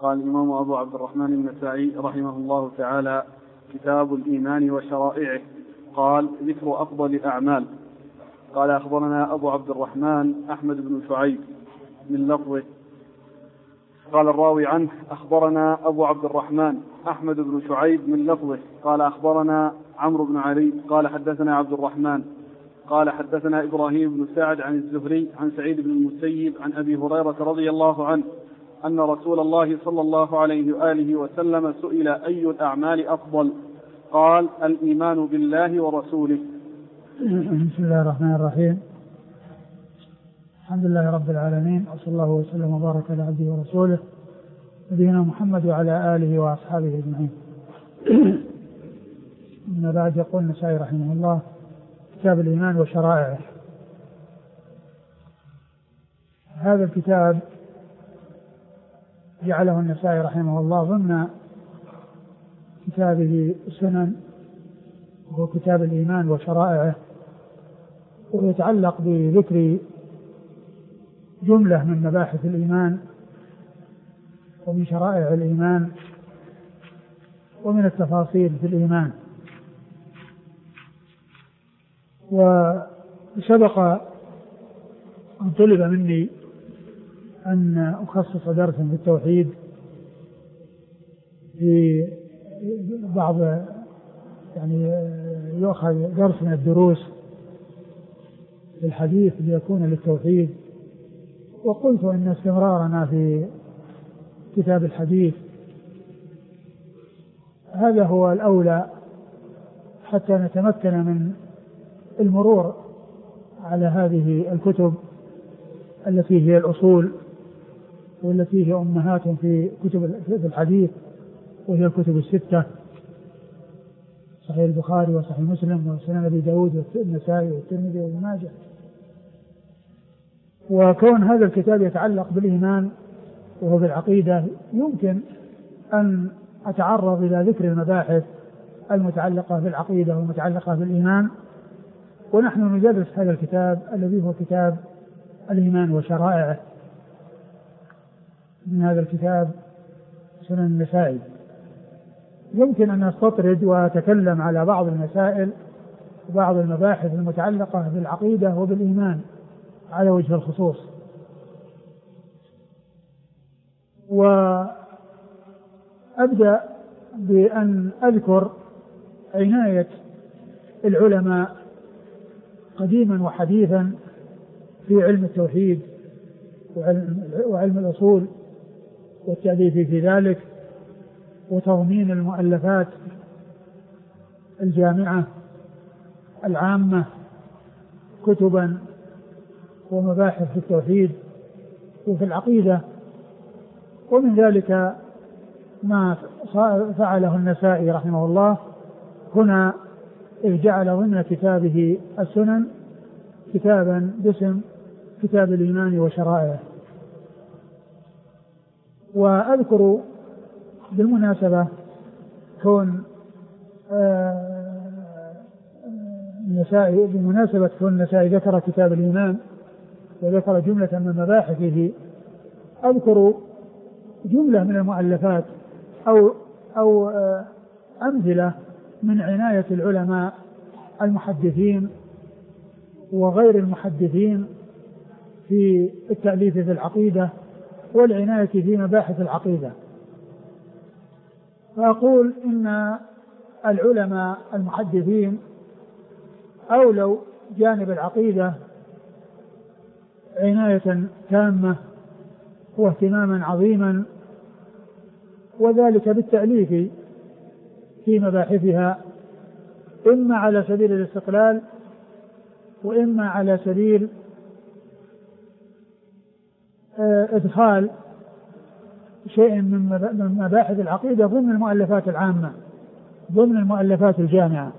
قال الإمام أبو عبد الرحمن النسائي رحمه الله تعالى: كتاب الإيمان وشرائعه. قال: ذكر أفضل الأعمال. قال: أخبرنا أبو عبد الرحمن أحمد بن شعيب من لفظه. قال الراوي عنه: أخبرنا أبو عبد الرحمن أحمد بن شعيب من لفظه. قال: أخبرنا عمرو بن علي قال: حدثنا عبد الرحمن قال: حدثنا إبراهيم بن سعد عن الزهري عن سعيد بن المسيب عن أبي هريرة رضي الله عنه أن رسول الله صلى الله عليه وآله وسلم سئل: أي الأعمال أفضل؟ قال: الإيمان بالله ورسوله. بسم الله الرحمن الرحيم. الحمد لله رب العالمين، وصلى الله وسلم وبارك على عبده ورسوله نبينا محمد وعلى آله وأصحابه أجمعين. من بعد، يقول النسائي رحمه الله: كتاب الإيمان وشرائعه. هذا الكتاب جعله النسائي رحمه الله ضمن كتابه السنن، وهو كتاب الإيمان وشرائعه، ويتعلق بذكر جملة من مباحث الإيمان ومن شرائع الإيمان ومن التفاصيل في الإيمان. وسبق أن طلب مني أن أخصص درسا في التوحيد في بعض، يعني يؤخذ درس من الدروس في الحديث ليكون للتوحيد، وقلت إن استمرارنا في كتاب الحديث هذا هو الأولى حتى نتمكن من المرور على هذه الكتب التي هي الأصول والتي هي أمهات في كتب الحديث، وهي الكتب الستة: صحيح البخاري وصحيح مسلم وسنن أبي داود والنسائي والترمذي وابن ماجه. وكون هذا الكتاب يتعلق بالإيمان وهو بالعقيدة، يمكن أن أتعرض إلى ذكر المباحث المتعلقة بالعقيدة والمتعلقة بالإيمان، ونحن ندرس هذا الكتاب الذي هو كتاب الإيمان وشرائعه من هذا الكتاب سنن النسائي. يمكن أن أستطرد وأتكلم على بعض المسائل وبعض المباحث المتعلقة بالعقيدة وبالإيمان على وجه الخصوص. وأبدأ بأن أذكر عناية العلماء قديما وحديثا في علم التوحيد وعلم الأصول والتأليف في ذلك، وتضمين المؤلفات الجامعة العامة كتبا ومباحث في التوحيد وفي العقيدة. ومن ذلك ما فعله النسائي رحمه الله هنا، إذ جعل ضمن كتابه السنن كتابا باسم كتاب الإيمان وشرائعه. وأذكر بالمناسبة كون النسائي ذكر كتاب الإيمان وذكر جملة من مباحثه، أذكر جملة من المؤلفات أو أمثلة من عناية العلماء المحدثين وغير المحدثين في التأليف في العقيدة والعناية في مباحث العقيدة. فأقول إن العلماء المحدثين أولوا جانب العقيدة عناية تامة واهتماما عظيما، وذلك بالتأليف في مباحثها، إما على سبيل الاستقلال وإما على سبيل إدخال شيء من مباحث العقيدة ضمن المؤلفات العامة، ضمن المؤلفات الجامعة.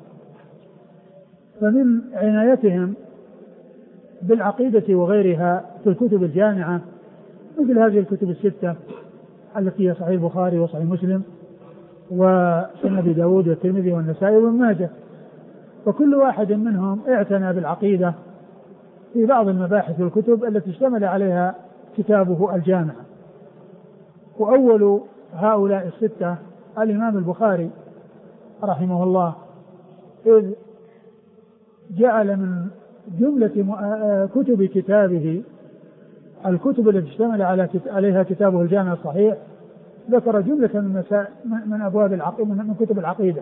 فمن عنايتهم بالعقيدة وغيرها في الكتب الجامعة مثل هذه الكتب الستة التي هي صحيح البخاري وصحيح مسلم وسنن أبي داود والترمذي والنسائي وابن ماجه، وكل واحد منهم اعتنى بالعقيدة في بعض المباحث والكتب التي اشتمل عليها كتابه الجامع. وأول هؤلاء الستة الإمام البخاري رحمه الله، إذ جعل من جملة كتب كتابه الكتب التي اشتمل عليها كتابه الجامع الصحيح، ذكر جملة من أبواب العقيدة من كتب العقيدة.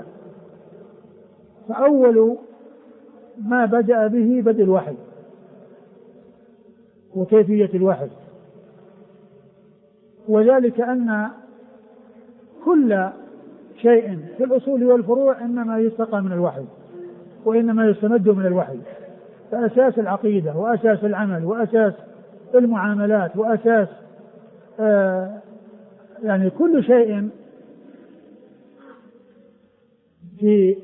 فأول ما بدأ به بدء الوحي وكيفية الوحي، وذلك أن كل شيء في الأصول والفروع إنما يستقى من الوحي وإنما يستمد من الوحي. فأساس العقيدة وأساس العمل وأساس المعاملات وأساس يعني كل شيء في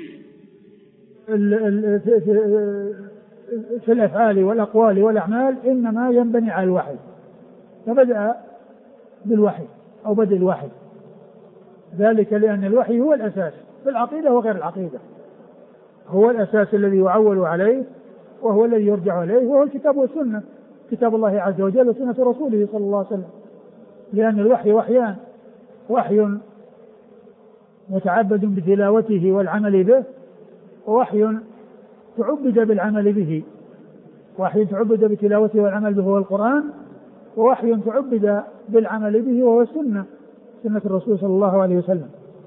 الأفعال والأقوال والأعمال إنما ينبني على الوحي. فبدأ بالوحي أو بدء الوحي، ذلك لأن الوحي هو الأساس في العقيدة وغير العقيدة، هو الأساس الذي يعول عليه وهو الذي يرجع عليه، وهو الكتاب والسنة، كتاب الله عز وجل وسنة رسوله صلى الله عليه وسلم. لأن الوحي وحيان، وحي متعبد بتلاوته والعمل به، ووحي تعبد بالعمل به. وحي تعبد بتلاوته والعمل به هو القرآن، ووحي تعبد بالعمل به وهو السنة، سنة الرسول صلى الله عليه وسلم.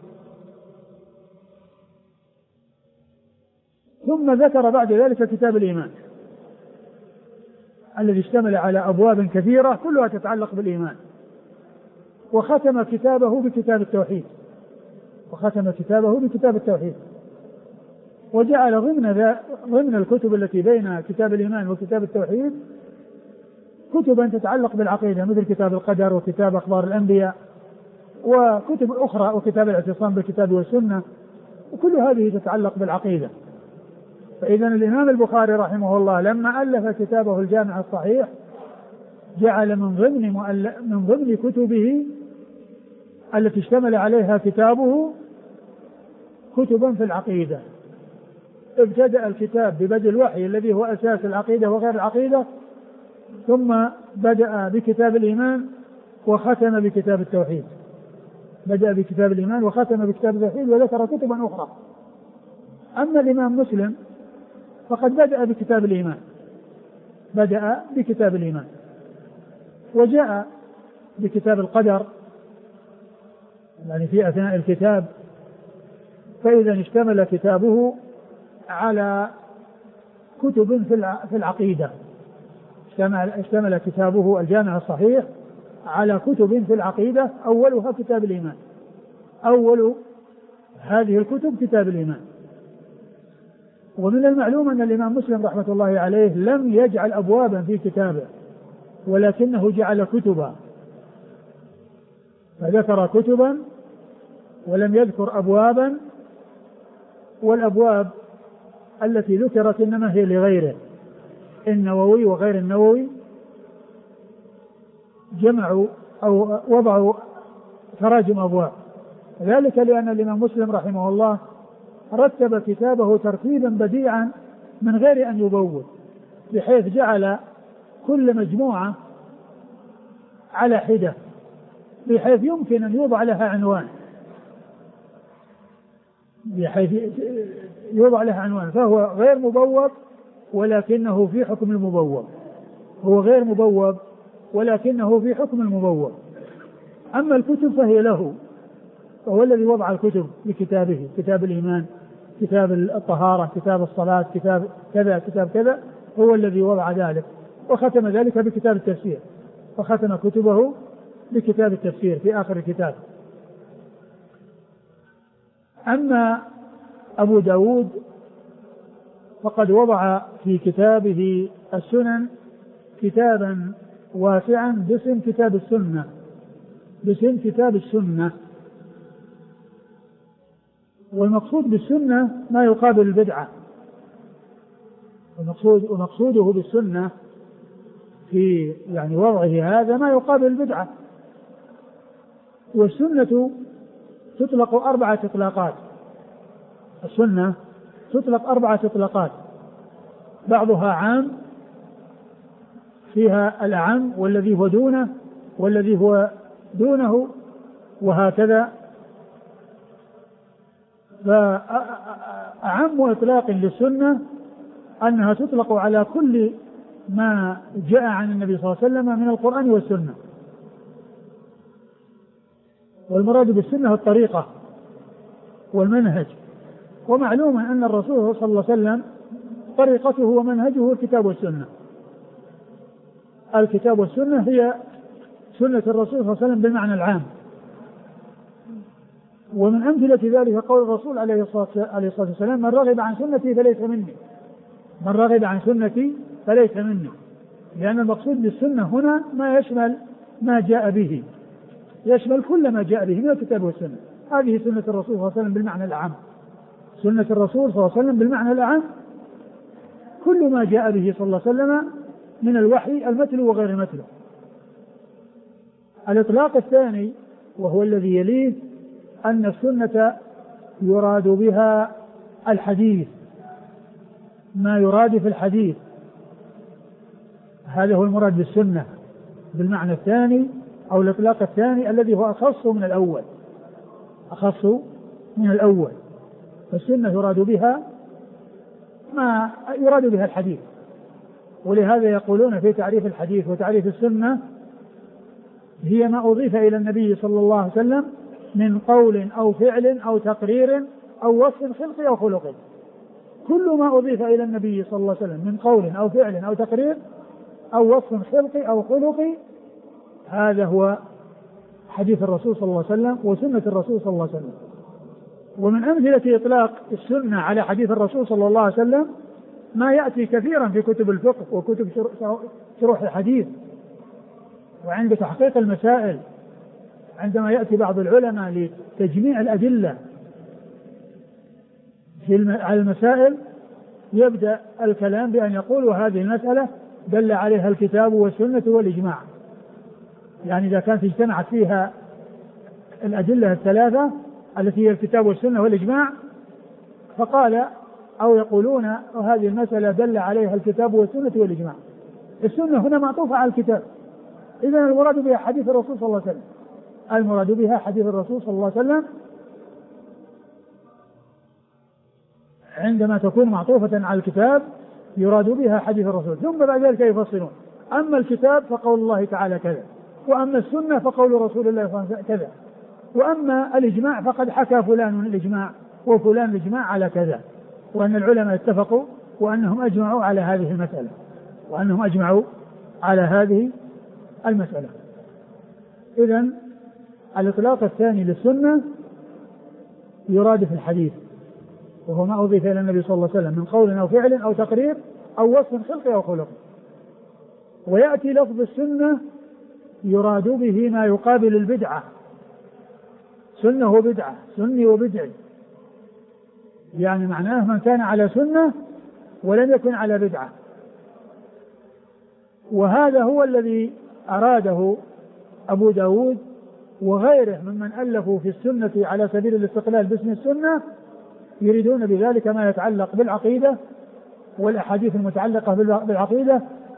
ثم ذكر بعد ذلك كتاب الإيمان الذي اشتمل على أبواب كثيرة كلها تتعلق بالإيمان، وختم كتابه بكتاب التوحيد، وجعل ضمن الكتب التي بين كتاب الإيمان وكتاب التوحيد كتبا تتعلق بالعقيدة، مثل كتاب القدر وكتاب أخبار الأنبياء وكتب أخرى، وكتاب الاعتصام بالكتاب والسنة، وكل هذه تتعلق بالعقيدة. فإذا الإمام البخاري رحمه الله لما ألف كتابه الجامع الصحيح جعل من ضمن كتبه التي اشتمل عليها كتابه كتبا في العقيدة. ابتدأ الكتاب ببدء الوحي الذي هو أساس العقيدة وغير العقيدة، ثم بدأ بكتاب الإيمان وختم بكتاب التوحيد. بدأ بكتاب الإيمان وختم بكتاب التوحيد وذكر كتبا أخرى. أما الإمام مسلم فقد بدأ بكتاب الإيمان وجاء بكتاب القدر يعني في أثناء الكتاب. فإذا اشتمل كتابه على كتب في العقيدة، اشتمل كتابه الجامع الصحيح على كتب في العقيدة، أولها كتاب الإيمان، أول هذه الكتب كتاب الإيمان. ومن المعلوم أن الإمام مسلم رحمة الله عليه لم يجعل أبوابا في كتابه، ولكنه جعل كتبا، فذكر كتبا ولم يذكر أبوابا، والأبواب التي ذكرت إنما هي لغيره. النووي وغير النووي جمعوا أو وضعوا تراجم أبواب، ذلك لأن الإمام مسلم رحمه الله رتب كتابه ترتيبا بديعا من غير أن يبوب، بحيث جعل كل مجموعة على حدة، بحيث يمكن أن يوضع لها عنوان، فهو غير مبوب ولكنه في حكم المبوب، هو غير مبوب ولكنه في حكم المبوب. أما الكتب فهي له، فهو الذي وضع الكتب لكتابه، كتاب الإيمان، كتاب الطهارة، كتاب الصلاة، كتاب كذا كتاب كذا، هو الذي وضع ذلك. وختم ذلك بكتاب التفسير، وختم كتبه بكتاب التفسير في آخر الكتاب. أما أبو داود فقد وضع في كتابه السنن كتابا واسعا باسم كتاب السنة، والمقصود بالسنة ما يقابل البدعة، ومقصوده بالسنة في يعني وضعه هذا ما يقابل البدعة. والسنة تطلق 4 إطلاقات، السنة تطلق 4 إطلاقات، بعضها عام فيها الأعم والذي هو دونه والذي هو دونه وهكذا. فأعم إطلاق للسنة أنها تطلق على كل ما جاء عن النبي صلى الله عليه وسلم من القرآن والسنة. والمراد بالسنة الطريقة والمنهج، ومعلوم أن الرسول صلى الله عليه وسلم طريقته ومنهجه الكتاب والسنة. الكتاب والسنة هي سنة الرسول صلى الله عليه وسلم بالمعنى العام. ومن أمثلة ذلك قول الرسول عليه الصلاة والسلام: من رغب عن سنتي فليس مني. من رغب عن سنتي فليس مني، لأن المقصود بالسنة هنا ما يشمل ما جاء به، يشمل كل ما جاء به من الكتاب والسنة. هذه سنة الرسول صلى الله عليه وسلم بالمعنى العام. سنة الرسول صلى الله عليه وسلم بالمعنى العام كل ما جاء به صلى الله عليه وسلم من الوحي المتلو وغير المتلو. الإطلاق الثاني وهو الذي يليه أن السنة يراد بها الحديث، ما يراد في الحديث، هذا هو المراد بالسنة بالمعنى الثاني أو الإطلاق الثاني الذي هو أخص من الأول، أخص من الأول. فالسنة يراد بها ما يراد بها الحديث. ولهذا يقولون في تعريف الحديث وتعريف السنة: هي ما أضيف إلى النبي صلى الله عليه وسلم من قول أو فعل أو تقرير أو وصف خلقي أو خلقي. كل ما أضيف إلى النبي صلى الله عليه وسلم من قول أو فعل أو تقرير أو وصف خلقي أو خلقي هذا هو حديث الرسول صلى الله عليه وسلم وسنة الرسول صلى الله عليه وسلم. ومن أمثلة إطلاق السنة على حديث الرسول صلى الله عليه وسلم ما يأتي كثيرا في كتب الفقه وكتب شروح الحديث وعند تحقيق المسائل، عندما يأتي بعض العلماء لتجميع الأدلة على المسائل يبدأ الكلام بأن يقول: وهذه المسألة دل عليها الكتاب والسنة والإجماع. يعني إذا كانت اجتمعت فيها الأدلة الثلاثة التي هي الكتاب والسنة والإجماع، فقال أو يقولون: وهذه المسألة دل عليها الكتاب والسنة والإجماع. السنة هنا معطوفة على الكتاب، إذن المراد بها حديث الرسول صلى الله عليه وسلم. المراد بها حديث الرسول صلى الله عليه وسلم عندما تكون معطوفة على الكتاب يراد بها حديث الرسول. ثم بعد ذلك يفصلون: أما الكتاب فقول الله تعالى كذا، وأما السنة فقول رسول الله صلى الله عليه وسلم كذا، وأما الإجماع فقد حكى فلان الإجماع وفلان الإجماع على كذا. وأن العلماء اتفقوا وأنهم أجمعوا على هذه المسألة، وأنهم أجمعوا على هذه المسألة. إذن الإطلاق الثاني للسنة يراد في الحديث، وهو ما أضيف إلى النبي صلى الله عليه وسلم من قول أو فعل أو تقرير أو وصف خلقي أو خلقي. ويأتي لفظ السنة يراد به ما يقابل البدعة. سنة وبدعة، سني وبدعي، يعني معناه من كان على سنة ولم يكن على بدعة. وهذا هو الذي أراده أبو داود وغيره ممن ألفوا في السنة على سبيل الاستقلال باسم السنة، يريدون بذلك ما يتعلق بالعقيدة والأحاديث المتعلقة بالعقيدة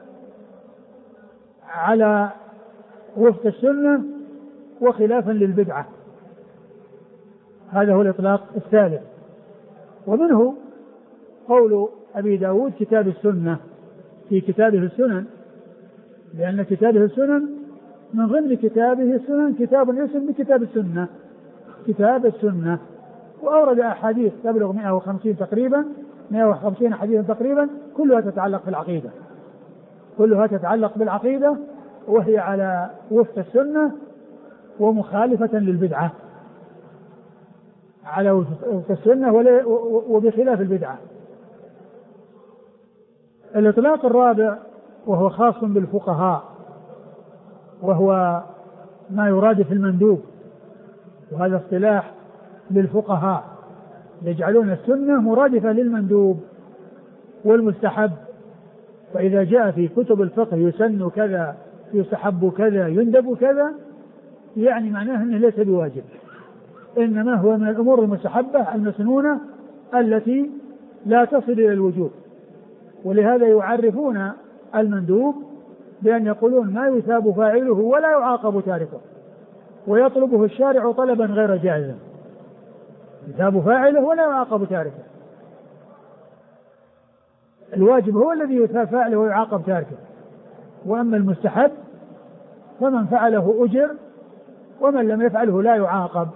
على وفق السنة وخلافا للبدعة. هذا هو الإطلاق الثالث. ومنه قول أبي داود كتاب السنة في كتابه السنن، لأن كتابه السنن من ضمن كتابه السنن كتاب يسمى بكتاب السنة، كتاب السنة. وأورد أحاديث تبلغ 150 تقريبا، 150 حديثا تقريبا، كلها تتعلق بالعقيدة، كلها تتعلق بالعقيدة، وهي على وفق السنة ومخالفة للبدعة، على وفق السنة وبخلاف البدعة. الإطلاق الرابع وهو خاص بالفقهاء، وهو ما يراد في المندوب، وهذا اصطلاح للفقهاء، يجعلون السنة مرادفة للمندوب والمستحب. فإذا جاء في كتب الفقه يسن كذا، يستحب كذا، يندب كذا، يعني معناه أنه ليس بواجب، إنما هو من الأمور المستحبة المسنونة التي لا تصل إلى الوجوب. ولهذا يعرفون المندوب بأن يقولون ما يثاب فاعله ولا يعاقب تاركه، ويطلبه الشارع طلبا غير جائز، يثاب فاعله ولا يعاقب تاركه. الواجب هو الذي يثاب فاعله ويعاقب تاركه، وأما المستحب فمن فعله أجر ومن لم يفعله لا يعاقب،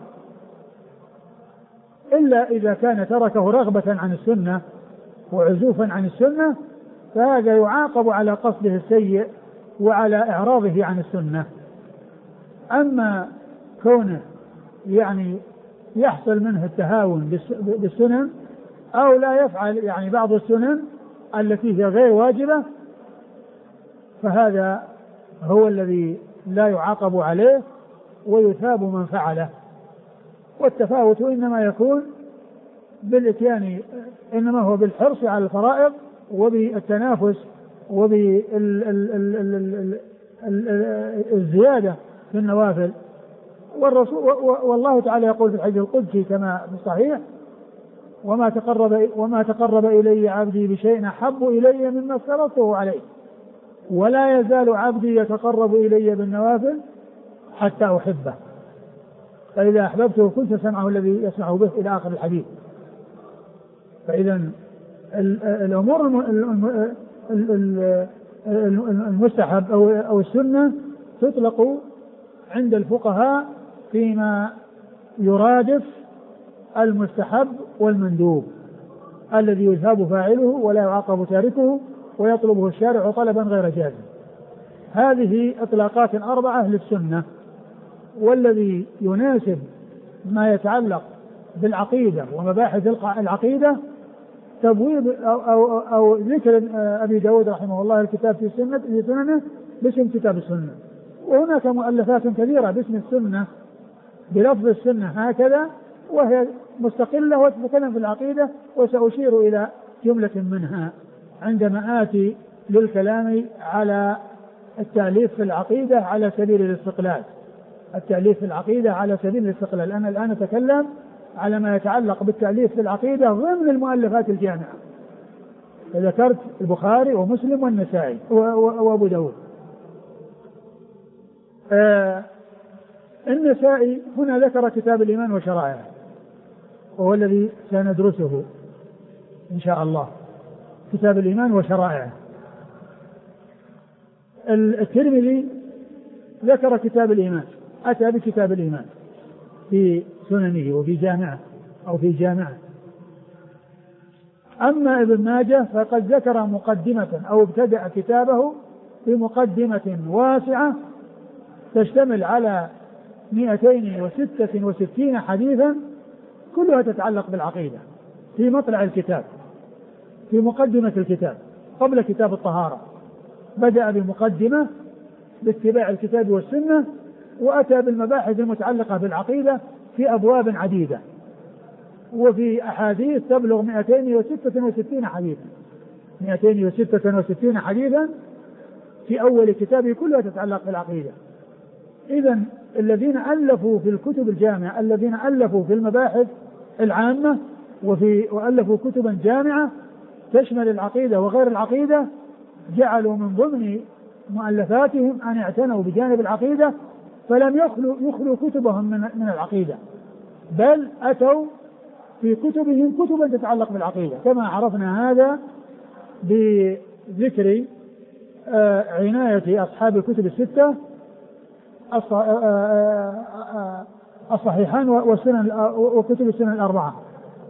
إلا إذا كان تركه رغبة عن السنة وعزوفا عن السنة، فهذا يعاقب على قصده السيء وعلى إعراضه عن السنة. أما كونه يعني يحصل منه التهاون بالسنن أو لا يفعل يعني بعض السنن التي هي غير واجبة، فهذا هو الذي لا يعاقب عليه ويثاب من فعله. والتفاوت إنما يكون بالإتيان، إنما هو بالحرص على الفرائض وبالتنافس وبالزيادة في النوافل. والله تعالى يقول في الحديث القدسي كما في الصحيح: وما تقرب إلي عبدي بشيء أحب إلي مما افترضته عليه، ولا يزال عبدي يتقرب إلي بالنوافل حتى أحبه، فإذا أحببته كنت سمعه الذي يسمع به إلى آخر الحديث. فإذا الأمور المستحب أو السنة تطلق عند الفقهاء فيما يرادف المستحب والمندوب الذي يثاب فاعله ولا يعاقب تاركه ويطلبه الشارع طلبا غير جازم. هذه إطلاقات 4 للسنة. والذي يناسب ما يتعلق بالعقيدة ومباحث العقيدة تبويب أو ذكر أبي داود رحمه الله الكتاب في سننه باسم كتاب السنة، وهناك مؤلفات كثيرة باسم السنة بلفظ السنة هكذا، وهي مستقلة وتتكلم في العقيدة، وسأشير إلى جملة منها عندما آتي للكلام على التأليف في العقيدة على سبيل الاستقلال. التأليف في العقيدة على سبيل الاستقلال. أنا الآن أتكلم على ما يتعلق بالتأليف في العقيدة ضمن المؤلفات الجامعة، فذكرت البخاري ومسلم والنسائي وأبو داود. النسائي هنا ذكر كتاب الإيمان وشرائعه، وهو الذي سندرسه إن شاء الله، كتاب الإيمان وشرائعه. الترمذي ذكر كتاب الإيمان، أتى بكتاب الإيمان في سننه وفي جامعه أو في جامعه. أما ابن ماجه فقد ذكر مقدمة أو ابتدأ كتابه بمقدمة واسعة تشتمل على 266 حديثا كلها تتعلق بالعقيدة في مطلع الكتاب، في مقدمة الكتاب قبل كتاب الطهارة. بدأ بمقدمة باتباع الكتاب والسنة، وأتى بالمباحث المتعلقة بالعقيدة في أبواب عديدة وفي أحاديث تبلغ 266 حديثا، 266 حديثا في أول كتابه كلها تتعلق بالعقيدة. إذن الذين ألفوا في الكتب الجامعة، الذين ألفوا في المباحث العامة وألفوا كتبا جامعة تشمل العقيدة وغير العقيدة، جعلوا من ضمن مؤلفاتهم أن اعتنوا بجانب العقيدة، فلم يخلوا كتبهم من العقيدة، بل أتوا في كتبهم كتبا تتعلق بالعقيدة، كما عرفنا هذا بذكر عناية أصحاب الكتب الستة الصحيحان وكتب السنن الأربعة.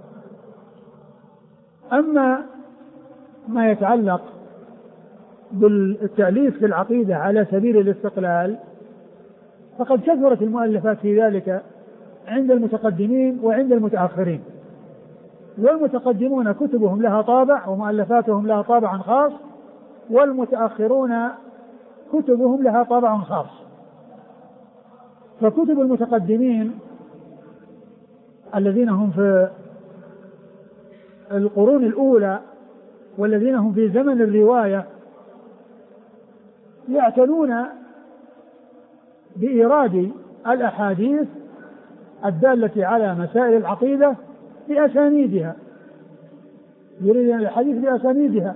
أما ما يتعلق بالتأليف في العقيدة على سبيل الاستقلال فقد كثرت المؤلفات في ذلك عند المتقدمين وعند المتأخرين. والمتقدمون كتبهم لها طابع ومؤلفاتهم لها طابع خاص، والمتأخرون كتبهم لها طابع خاص. فكتب المتقدمين الذين هم في القرون الأولى والذين هم في زمن الرواية يعتنون بإيراد الأحاديث الدالة على مسائل العقيدة بأسانيدها، يريدون الحديث بأسانيدها،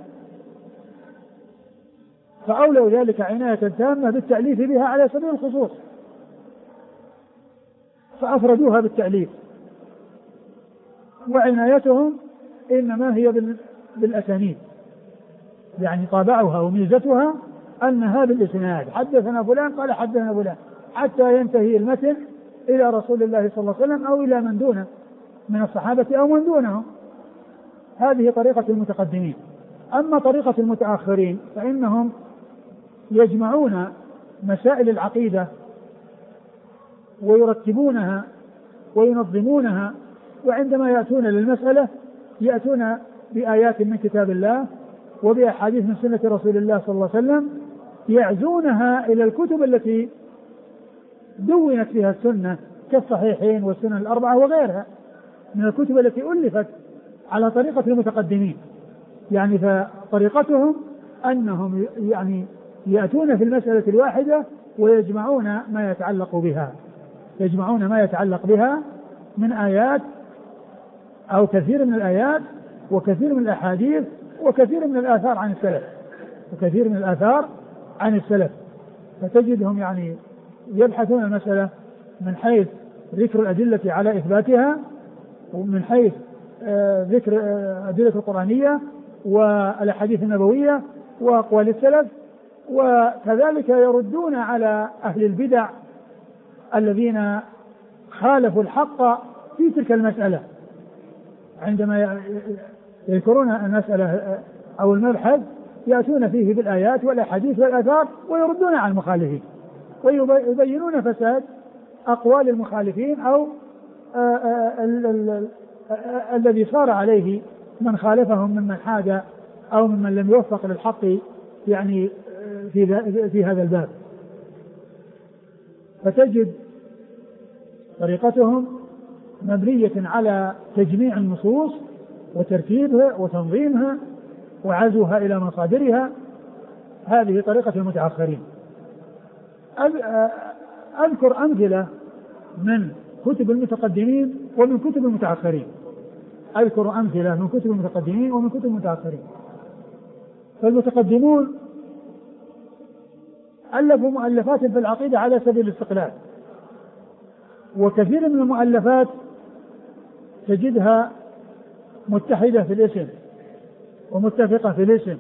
فأولوا ذلك عناية تامة بالتأليف بها على سبيل الخصوص. فأفردوها بالتأليف، وعنايتهم إنما هي بالأسانيد، يعني طابعها وميزتها أنها بالإسناد، حدثنا فلان قال حدثنا فلان، حتى ينتهي المتن إلى رسول الله صلى الله عليه وسلم أو إلى من دونه من الصحابة أو من دونهم. هذه طريقة المتقدمين. أما طريقة المتأخرين فإنهم يجمعون مسائل العقيدة ويرتبونها وينظمونها، وعندما يأتون للمسألة يأتون بآيات من كتاب الله وبأحاديث من سنة رسول الله صلى الله عليه وسلم، يعزونها إلى الكتب التي دونت فيها السنة كالصحيحين والسنن الأربعة وغيرها من الكتب التي ألفت على طريقة المتقدمين. يعني فطريقتهم أنهم يعني يأتون في المسألة الواحدة ويجمعون ما يتعلق بها، يجمعون ما يتعلق بها من آيات أو كثير من الآيات وكثير من الأحاديث وكثير من الآثار عن السلف، وكثير من الآثار عن السلف. فتجدهم يعني يبحثون المسألة من حيث ذكر الأدلة على إثباتها، ومن حيث ذكر الأدلة القرآنية والأحاديث النبوية وأقوال السلف، وكذلك يردون على أهل البدع الذين خالفوا الحق في تلك المسألة. عندما يذكرون المسألة أو المبحث يأتون فيه بالآيات والأحاديث والآثار ويردون على المخالفين ويبينون فساد أقوال المخالفين أو الذي صار عليه من خالفهم ممن حاد أو ممن لم يوفق للحق يعني في هذا الباب. فتجد طريقتهم مبنية على تجميع النصوص وترتيبها وتنظيمها وعزوها إلى مصادرها. هذه طريقة المتأخرين. أذكر أمثلة من كتب المتقدمين ومن كتب المتأخرين. أذكر أمثلة من كتب المتقدمين ومن كتب المتأخرين. فالمتقدمون ألفوا مؤلفات في العقيدة على سبيل الاستقلال، وكثير من المؤلفات تجدها متحدة في الاسم ومتفقة في الاسم.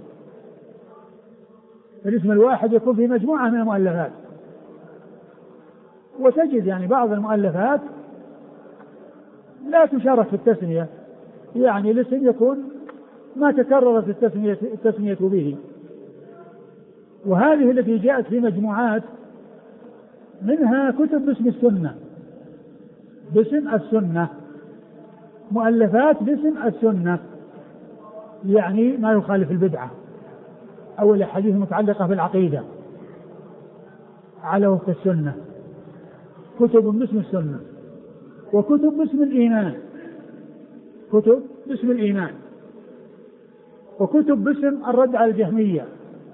الاسم الواحد يكون في مجموعة من المؤلفات، وتجد يعني بعض المؤلفات لا تشارك في التسمية، يعني الاسم يكون ما تكررت التسمية به. وهذه التي جاءت في مجموعات منها كتب باسم السنة، باسم السنة، مؤلفات باسم السنة، يعني ما يخالف البدعة أو الأحاديث المتعلقة بالعقيدة على وفق السنة. كتب باسم السنة، وكتب باسم الإيمان، كتب باسم الإيمان، وكتب باسم الرد على الجهمية،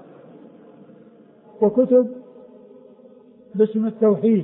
وكتب باسم التوحيد،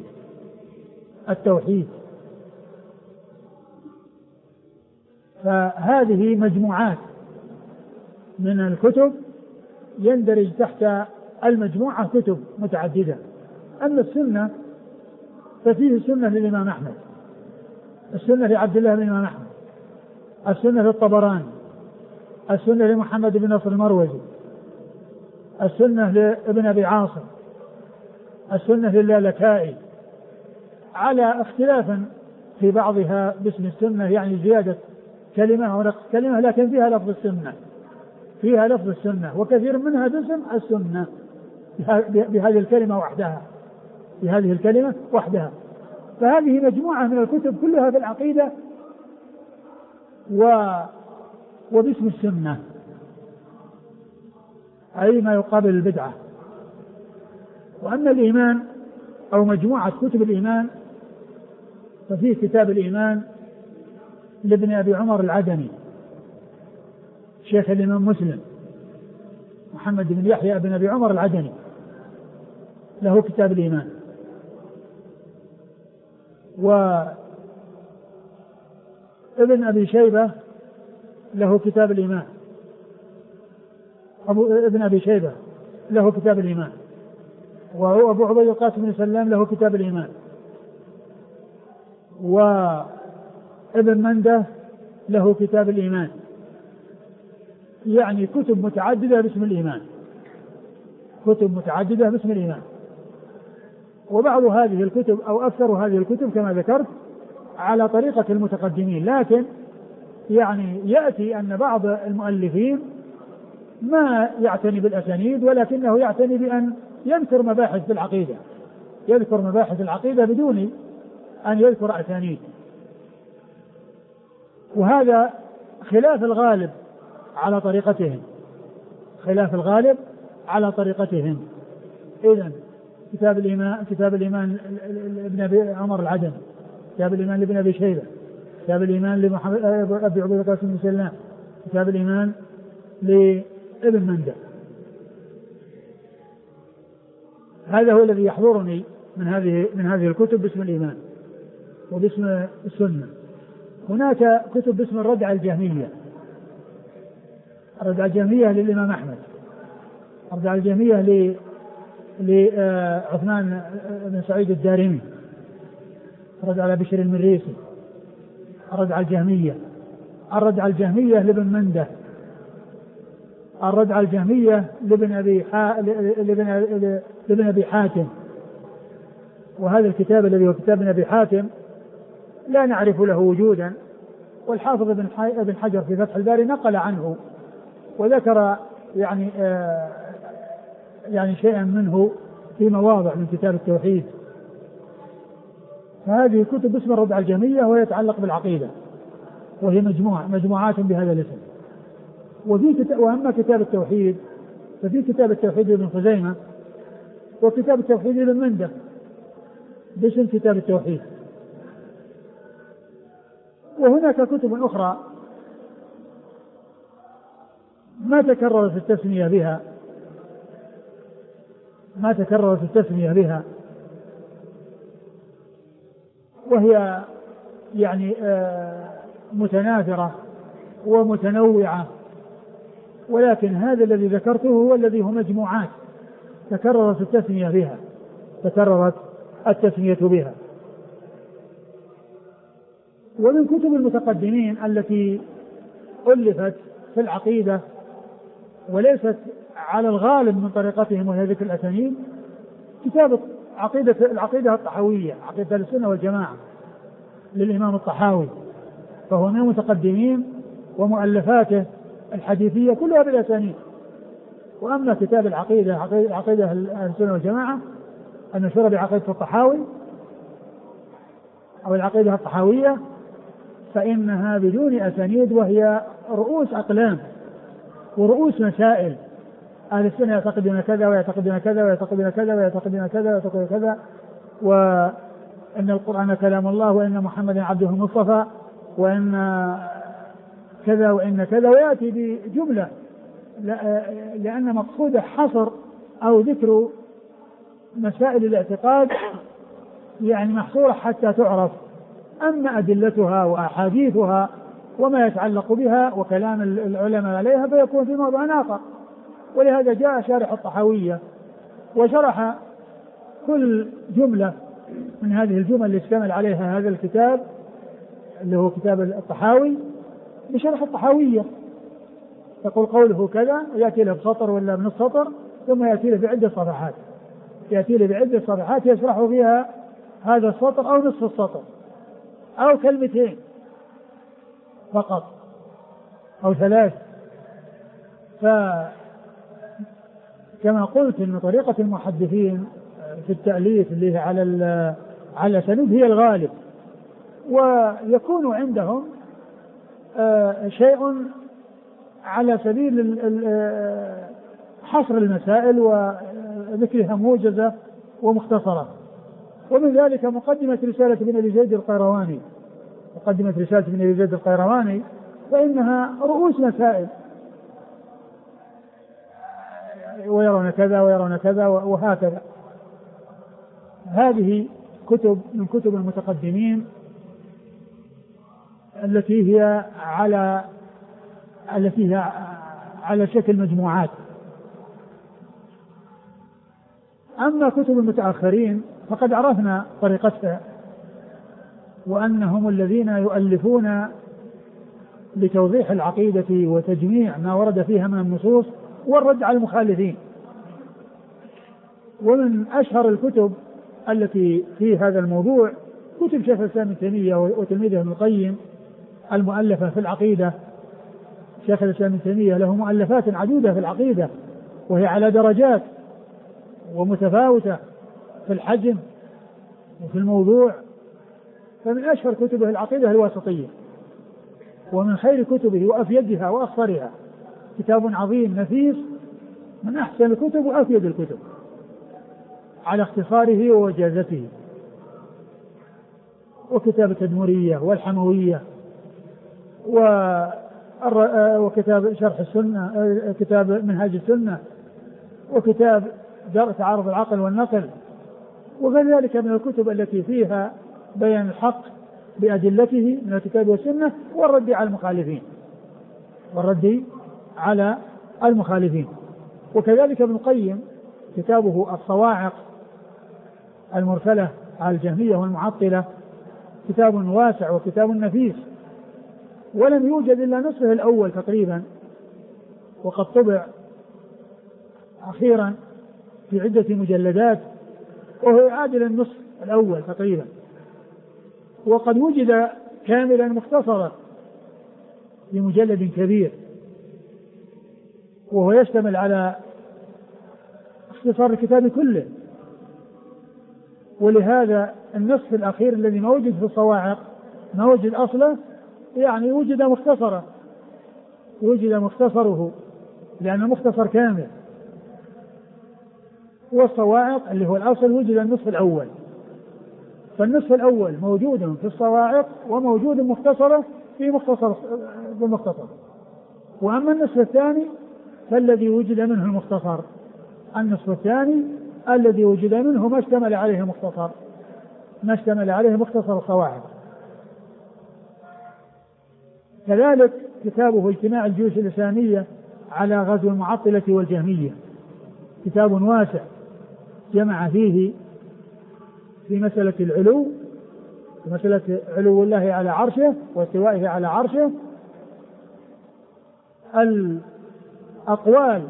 فهذه مجموعات من الكتب يندرج تحت المجموعة كتب متعددة. أما السنة ففيه السنة للإمام أحمد، السنة لعبد الله بن الإمام أحمد، السنة للطبراني، السنة لمحمد بن نصر المروزي، السنة لابن أبي عاصم، السنة للالكائي، على اختلاف في بعضها باسم السنة، يعني زيادة كلمة أو نقص كلمة، لكن فيها لفظ السنة، فيها لفظ السنة، وكثير منها باسم السنة بهذه الكلمة وحدها، بهذه الكلمة وحدها. فهذه مجموعة من الكتب كلها في العقيدة وباسم السنة، أي ما يقابل البدعة. وأما الإيمان أو مجموعة كتب الإيمان ففيه كتاب الإيمان لابن أبي عمر العدني شيخ الإمام مسلم، محمد بن يحيى بن أبي عمر العدني، له كتاب الإيمان. وابن أبي شيبة له كتاب الإيمان، ابن أبي شيبة له كتاب الإيمان، وأبو عبيد القاسم بن سلام له كتاب الإيمان، وابن منده له كتاب الإيمان، يعني كتب متعددة باسم الإيمان، كتب متعددة باسم الإيمان. وبعض هذه الكتب أو أكثر هذه الكتب كما ذكرت على طريقة المتقدمين، لكن يعني يأتي أن بعض المؤلفين ما يعتني بالأسانيد، ولكنه يعتني بأن يذكر مباحث بالعقيدة، يذكر مباحث العقيدة بدون أن يذكر أسانيد، وهذا خلاف الغالب على طريقتهم، خلاف الغالب على طريقتهم. إذن كتاب الإيمان لابن أبي عمر العدن، كتاب الإيمان لابن أبي شيبة، كتاب الإيمان لمحمد أبي عبد القاسم بن سلام، كتاب الإيمان لابن منده. هذا هو الذي يحضرني من هذه الكتب باسم الإيمان وباسم السنة. هناك كتب باسم الرد على الجهمية، الرد على الجهمية للإمام أحمد، الرد على الجهمية لعثمان بن سعيد الدارمي، الرد على بشر المريسي، الرد على الجهمية، الرد على الجهمية لابن منده، الرد على الجهمية لابن أبي حاتم. وهذا الكتاب الذي هو كتاب ابن أبي حاتم لا نعرف له وجودا، والحافظ ابن حجر في فتح الباري نقل عنه وذكر يعني شيئا منه في مواضع من كتاب التوحيد. فهذه كتب باسم الرد على الجهمية وهي يتعلق بالعقيدة، وهي مجموعات بهذا الاسم. وأما كتاب التوحيد ففي كتاب التوحيد لابن خزيمة، وكتاب التوحيد لابن منده باسم كتاب التوحيد. وهناك كتب أخرى ما تكررت التسمية بها، وهي يعني متناثرة ومتنوعة، ولكن هذا الذي ذكرته هو الذي هو مجموعات تكررت التسمية بها. ومن كتب المتقدمين التي ألفت في العقيدة وليست على الغالب من طريقتهم وهي ذكر الأسانيد، كتاب العقيدة الطحاوية، عقيدة السنة والجماعة للإمام الطحاوي، فهو من المتقدمين ومؤلفاته الحديثية كلها بالأسانيد. وأما كتاب عقيدة السنة والجماعة المشهورة بعقيدة الطحاوي أو العقيدة الطحاوية فإنها بدون أسانيد، وهي رؤوس أقلام ورؤوس مسائل. أهل السنة يعتقدون كذا ويعتقدون كذا ويعتقدون كذا ويعتقدون كذا ويعتقدون كذا، وأن القرآن كلام الله، وأن محمدا عبده المصطفى، وأن كذا وإن كذا، ويأتي بجملة لأن مقصود حصر أو ذكر مسائل الاعتقاد يعني محصورة حتى تعرف. أما أدلتها وأحاديثها وما يتعلق بها وكلام العلماء عليها فيكون في موضوع آخر. ولهذا جاء شارح الطحاوية وشرح كل جملة من هذه الجمل اللي اشتمل عليها هذا الكتاب اللي هو كتاب الطحاوي بشرح الطحاوية. يقول قوله كذا، يأتي له بسطر ولا بنص سطر، ثم يأتي له بعدة صفحات يشرح فيها هذا السطر أو نصف السطر أو كلمتين فقط أو ثلاث. فكما قلت أن طريقة المحدثين في التأليف اللي هي على الأسانيد هي الغالب، ويكون عندهم شيء على سبيل حصر المسائل وذكرها موجزة ومختصرة. ومن ذلك مقدمة رسالة ابن أبي زيد القيرواني، فإنها رؤوس مسائل، ويرون كذا ويرون كذا وهكذا. هذه كتب من كتب المتقدمين التي هي على شكل مجموعات. أما كتب المتأخرين فقد عرفنا طريقتها، وأنهم الذين يؤلفون لتوضيح العقيدة وتجميع ما ورد فيها من النصوص والرد على المخالفين. ومن أشهر الكتب التي في هذا الموضوع كتب شيخ الإسلام ابن تيمية وتلميذه ابن القيم المؤلفة في العقيدة. شيخ الإسلام ابن تيمية له مؤلفات عديدة في العقيدة وهي على درجات ومتفاوتة في الحجم وفي الموضوع. فمن أشهر كتبه العقيدة الواسطية، ومن خير كتبه وأفيدها وأخصرها كتاب عظيم نفيس من أحسن الكتب وأفيد الكتب على اختصاره ووجازته. وكتاب التدمرية والحموية وكتاب شرح السنة، كتاب منهاج السنة، وكتاب درء تعارض العقل والنقل، وغير ذلك من الكتب التي فيها بيان الحق بأدلته من الكتاب والسنة والرد على المخالفين. وكذلك ابن القيم كتابه الصواعق المرسلة على الجهمية والمعطلة كتاب واسع وكتاب نفيس، ولم يوجد إلا نصفه الأول تقريبا، وقد طبع أخيرا في عدة مجلدات وهو يعادل النصف الأول تقريبا. وقد وجد كاملا مختصرا في مجلد كبير، وهو يشتمل على اختصار الكتاب كله. ولهذا النصف الأخير الذي ما وجد في الصواعق ما وجد أصله، يعني وجد مختصره لأنه مختصر كامل. والصواعق اللي هو الأصل وجد النصف الأول، فالنصف الأول موجود في الصواعق وموجود مختصرة في مختصر. وأما النصف الثاني فالذي وجد منه المختصر، النصف الثاني الذي وجد منه ما اشتمل عليه مختصر الصواعق. كذلك كتابه اجتماع الجيوش الإسلامية على غزو المعطلة والجهمية، كتاب واسع جمع فيه في مسألة العلو، في مسألة علو الله على عرشه واستوائه على عرشه، الأقوال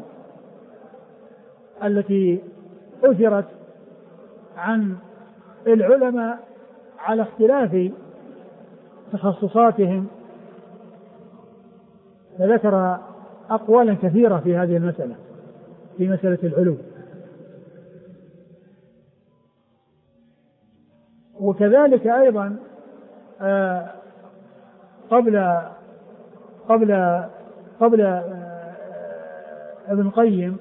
التي أثرت عن العلماء على اختلاف تخصصاتهم، فذكر أقوالا كثيرة في هذه المسألة، في مسألة العلو. وكذلك أيضا قبل ابن القيم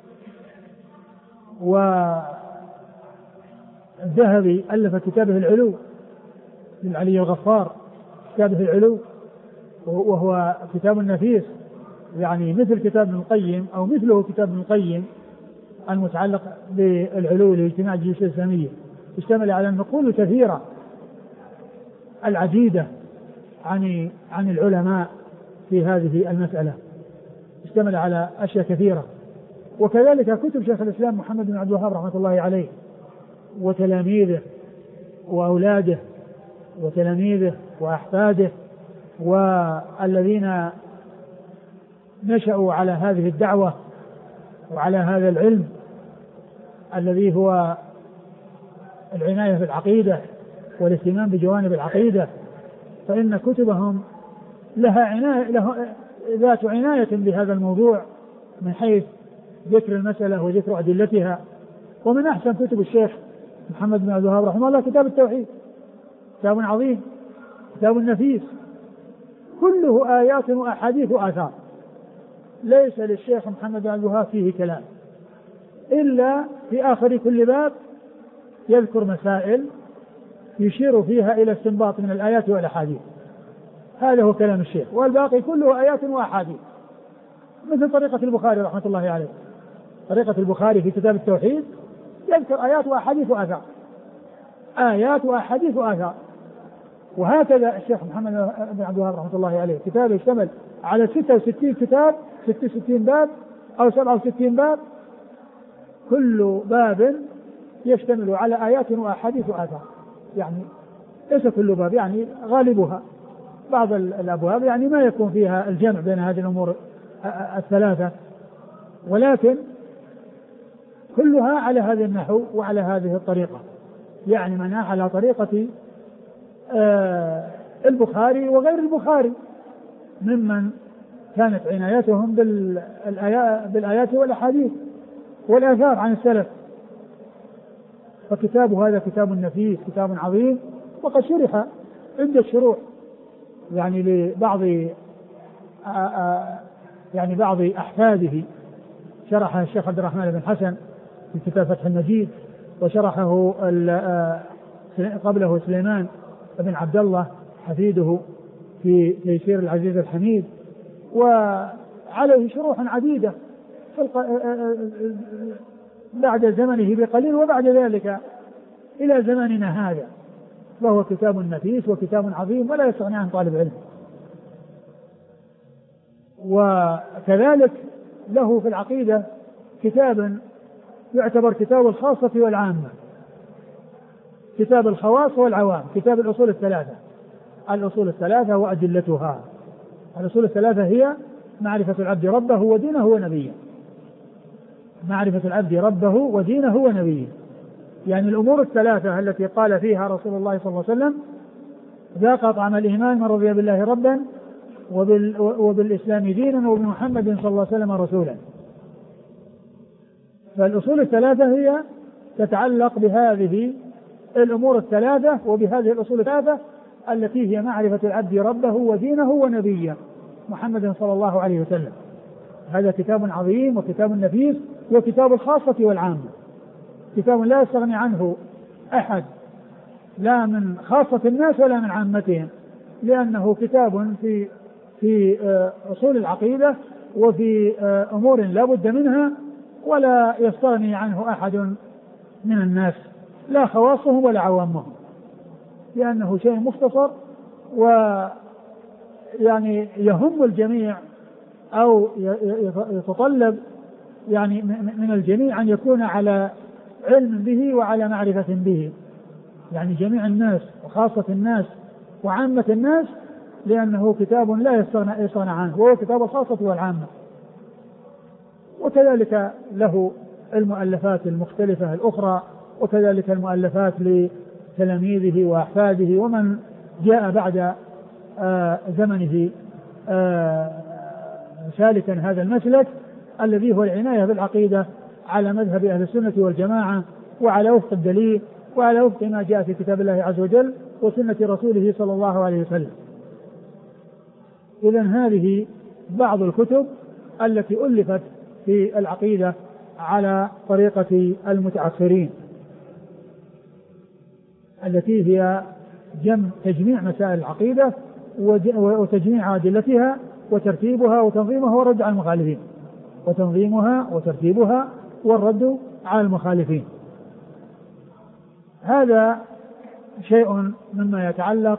والذهبي ألف كتابه العلو للعلي الغفار، كتابه العلو، وهو كتاب نفيس، يعني مثل كتاب ابن القيم أو مثله كتاب ابن القيم المتعلق بالعلو لاجتماع الجيوش الإسلامية، اشتمل على النقول الكثيرة العديدة عن العلماء في هذه المسألة، اشتمل على أشياء كثيرة. وكذلك كتب شيخ الإسلام محمد بن عبد الوهاب رحمة الله عليه وتلاميذه وأولاده وتلاميذه وأحفاده والذين نشأوا على هذه الدعوة وعلى هذا العلم الذي هو العناية بالعقيدة والاهتمام بجوانب العقيدة، فإن كتبهم ذات عناية بهذا الموضوع من حيث ذكر المسألة وذكر أدلتها. ومن أحسن كتب الشيخ محمد بن عبد الوهاب رحمه الله كتاب التوحيد، كتاب عظيم، كتاب نفيس، كله آيات وأحاديث وآثار، ليس للشيخ محمد بن عبد الوهاب فيه كلام، إلا في آخر كل باب يذكر مسائل يشير فيها إلى استنباط من الآيات والأحاديث، هذا هو كلام الشيخ، والباقي كله آيات وأحاديث، مثل طريقة البخاري رحمة الله عليه. طريقة البخاري في كتاب التوحيد يذكر آيات وأحاديث وآثار، آيات وأحاديث وآثار. وهكذا الشيخ محمد بن عبد الوهاب رحمة الله عليه كتابه يشتمل على 66 كتاب، 66 باب أو 67 باب، كل باب يشتمل على آيات وأحاديث وآثار، يعني ليس كل باب يعني غالبها، بعض الأبواب يعني ما يكون فيها الجمع بين هذه الأمور الثلاثة، ولكن كلها على هذا النحو وعلى هذه الطريقة، يعني منها على طريقة البخاري وغير البخاري ممن كانت عنايتهم بالآيات والأحاديث والآثار عن السلف. فكتابه هذا كتاب نفيس، كتاب عظيم، وقد شرح عدة شروح يعني لبعض بعض أحفاده، شرحه الشيخ عبد الرحمن بن حسن في كتاب فتح المجيد، وشرحه قبله سليمان بن عبد الله حفيده في تيسير العزيز الحميد، وعليه شروح عديدة بعد زمنه بقليل وبعد ذلك إلى زماننا هذا، فهو كتاب نفيس وكتاب عظيم ولا يستغني عن طالب علم. وكذلك له في العقيدة كتاب يعتبر كتاب الخاصة والعامة، كتاب الخواص والعوام، كتاب الأصول الثلاثة. الأصول الثلاثة وأدلتها. الأصول الثلاثة هي معرفة العبد ربه ودينه ونبيه، معرفة العبد ربه ودينه ونبيه، يعني الأمور الثلاثة التي قال فيها رسول الله صلى الله عليه وسلم: ذاق طعم الإيمان من رضي بالله ربا وبالإسلام دينا وبمحمد صلى الله عليه وسلم رسولا. فالأصول الثلاثة هي تتعلق بهذه الأمور الثلاثة وبهذه الأصول الثلاثة التي هي معرفة العبد ربه ودينه ونبيه محمد صلى الله عليه وسلم. هذا كتاب عظيم وكتاب نفيس وكتاب الخاصة والعامة، كتاب لا يستغني عنه أحد لا من خاصة الناس ولا من عامتهم، لأنه كتاب في أصول العقيدة وفي أمور لا بد منها ولا يستغني عنه أحد من الناس، لا خواصهم ولا عوامهم، لأنه شيء مختصر ويعني يهم الجميع أو يتطلب يعني من الجميع أن يكون على علم به وعلى معرفة به، يعني جميع الناس وخاصة الناس وعامة الناس، لأنه كتاب لا يستغنى عنه، وهو كتاب الخاصة والعامة. وكذلك له المؤلفات المختلفة الأخرى، وكذلك المؤلفات لتلاميذه وأحفاده ومن جاء بعد زمنه سالكا هذا المسلك الذي هو العناية بالعقيدة على مذهب أهل السنة والجماعة وعلى وفق الدليل وعلى وفق ما جاء في كتاب الله عز وجل وسنة رسوله صلى الله عليه وسلم. إذن هذه بعض الكتب التي ألفت في العقيدة على طريقة المتأخرين، التي هي تجميع مسائل العقيدة وتجميع أدلتها وترتيبها وتنظيمها والرد على المخالفين، وتنظيمها وترتيبها والرد على المخالفين. هذا شيء مما يتعلق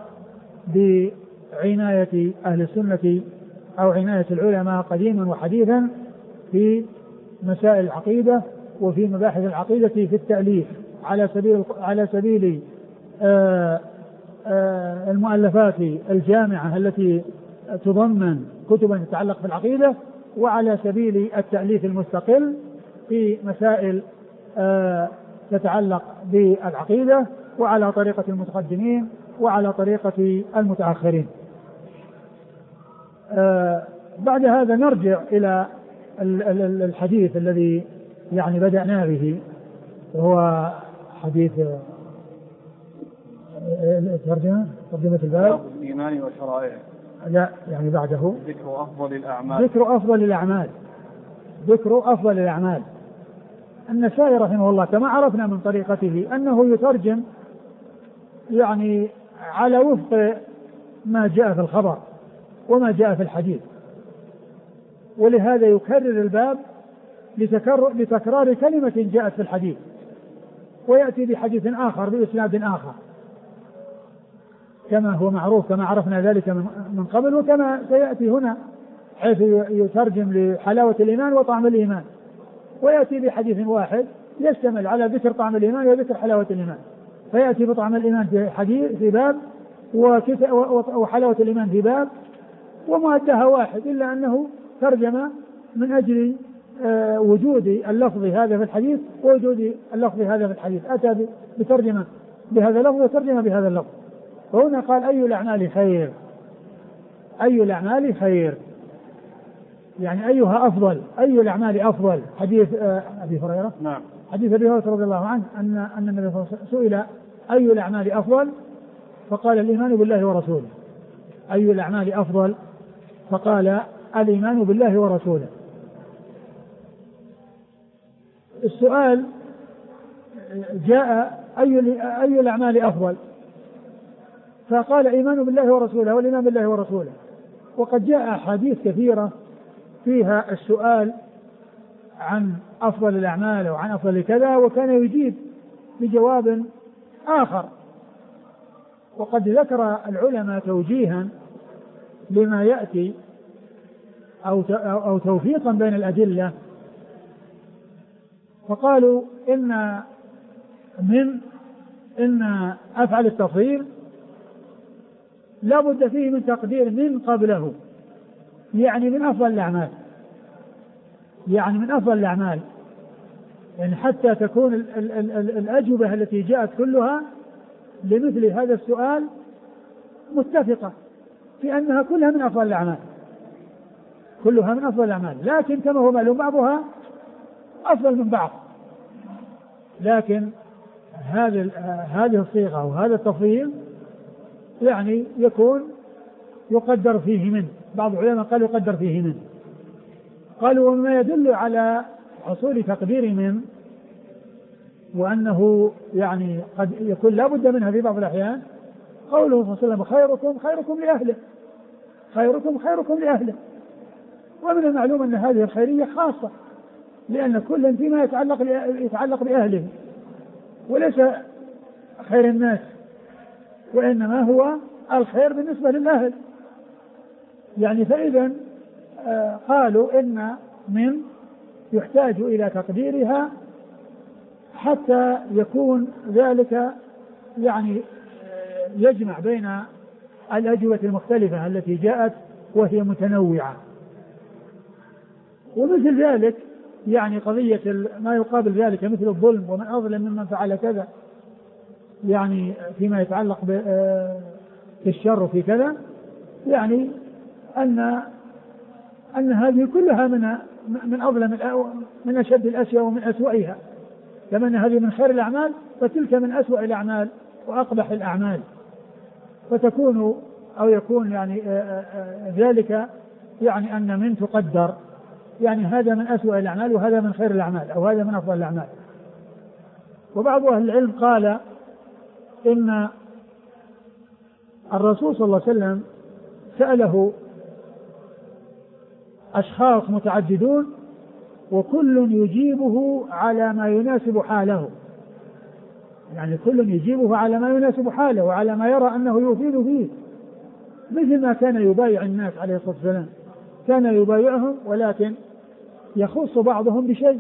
بعناية أهل السنة أو عناية العلماء قديما وحديثا في مسائل العقيدة وفي مباحث العقيدة في التأليف على سبيل المؤلفات الجامعة التي تضمن كتبا تتعلق بالعقيدة، وعلى سبيل التأليف المستقل في مسائل تتعلق بالعقيدة، وعلى طريقة المتقدمين وعلى طريقة المتأخرين. بعد هذا نرجع إلى الحديث الذي يعني بدأنا به، وهو حديث ترجمة الباب الإيمان وشرائعه. لا يعني بعده ذكر أفضل الأعمال. ذكر أفضل الأعمال. النسائي رحمه الله كما عرفنا من طريقته أنه يترجم يعني على وفق ما جاء في الخبر وما جاء في الحديث، ولهذا يكرر الباب لتكرار كلمة جاءت في الحديث، ويأتي بحديث آخر بإسناد آخر كما هو معروف، كما عرفنا ذلك من قبل وكما سيأتي هنا، حيث يترجم لحلاوة الإيمان وطعم الإيمان، ويأتي بحديث واحد يشتمل على ذكر طعم الإيمان وذكر حلاوة الإيمان، فيأتي بطعم الإيمان في حديث في باب وحلاوة الإيمان في باب ومؤدها واحد، إلا أنه ترجم من أجل وجود اللفظ هذا في الحديث ووجود اللفظ هذا في الحديث، أتى بترجمة بهذا اللفظ وترجمة بهذا اللفظ. وهنا قال أي الأعمال خير، أي الأعمال خير يعني أيها أفضل، أي الأعمال أفضل. حديث أبي هريرة، نعم، حديث أبي هريرة رضي الله عنه أن النبي صلى الله عليه وسلم سئل أي الأعمال أفضل فقال الإيمان بالله ورسوله. أي الأعمال أفضل فقال الإيمان بالله ورسوله. السؤال جاء أي الأعمال أفضل فقال الإيمان بالله ورسوله والإيمان بالله ورسوله، وقد جاء أحاديث كثيرة فيها السؤال عن أفضل الأعمال وعن أفضل كذا، وكان يجيب بجواب آخر. وقد ذكر العلماء توجيها لما يأتي أو توفيقا بين الأدلة، فقالوا إن أفعل التفضيل لا بد فيه من تقدير من قبله، يعني من أفضل الأعمال، يعني من أفضل الأعمال، يعني حتى تكون الأجوبة التي جاءت كلها لمثل هذا السؤال متفقة في أنها كلها من أفضل الأعمال، كلها من أفضل الأعمال، لكن كما هو معلوم بعضها أفضل من بعض. لكن هذه الصيغة وهذا التفضيل يعني يقدر فيه منه، بعض العلماء قالوا يقدر فيه منه، قالوا وما يدل على حصول تقدير منه وأنه يعني قد يكون لا بد منها في بعض الأحيان قوله صلى الله عليه وسلم خيركم خيركم لأهله، خيركم خيركم لأهله. ومن المعلوم أن هذه الخيرية خاصة، لأن كل فيما يتعلق بأهله وليس خير الناس، وإنما هو الخير بالنسبة للأهل. يعني فإذا قالوا إن من يحتاج إلى تقديرها حتى يكون ذلك يعني يجمع بين الأجوبة المختلفة التي جاءت وهي متنوعة. ومثل ذلك يعني قضية ما يقابل ذلك مثل الظلم ومن أظلم ممن فعل كذا، يعني فيما يتعلق بالشر وفي كذا، يعني أن هذه كلها من أظلم من أشد الأشياء ومن أسوأها، كما أن هذه من خير الأعمال فتلك من أسوأ الأعمال وأقبح الأعمال، فتكون أو يكون يعني ذلك يعني أن من تقدر يعني هذا من أسوأ الأعمال وهذا من خير الأعمال أو هذا من أفضل الأعمال. وبعض أهل العلم قال إن الرسول صلى الله عليه وسلم سأله أشخاص متعددون وكل يجيبه على ما يناسب حاله، يعني كل يجيبه على ما يناسب حاله وعلى ما يرى أنه يفيد فيه، مثل ما كان يبايع الناس عليه الصلاة والسلام، كان يبايعهم ولكن يخص بعضهم بشيء،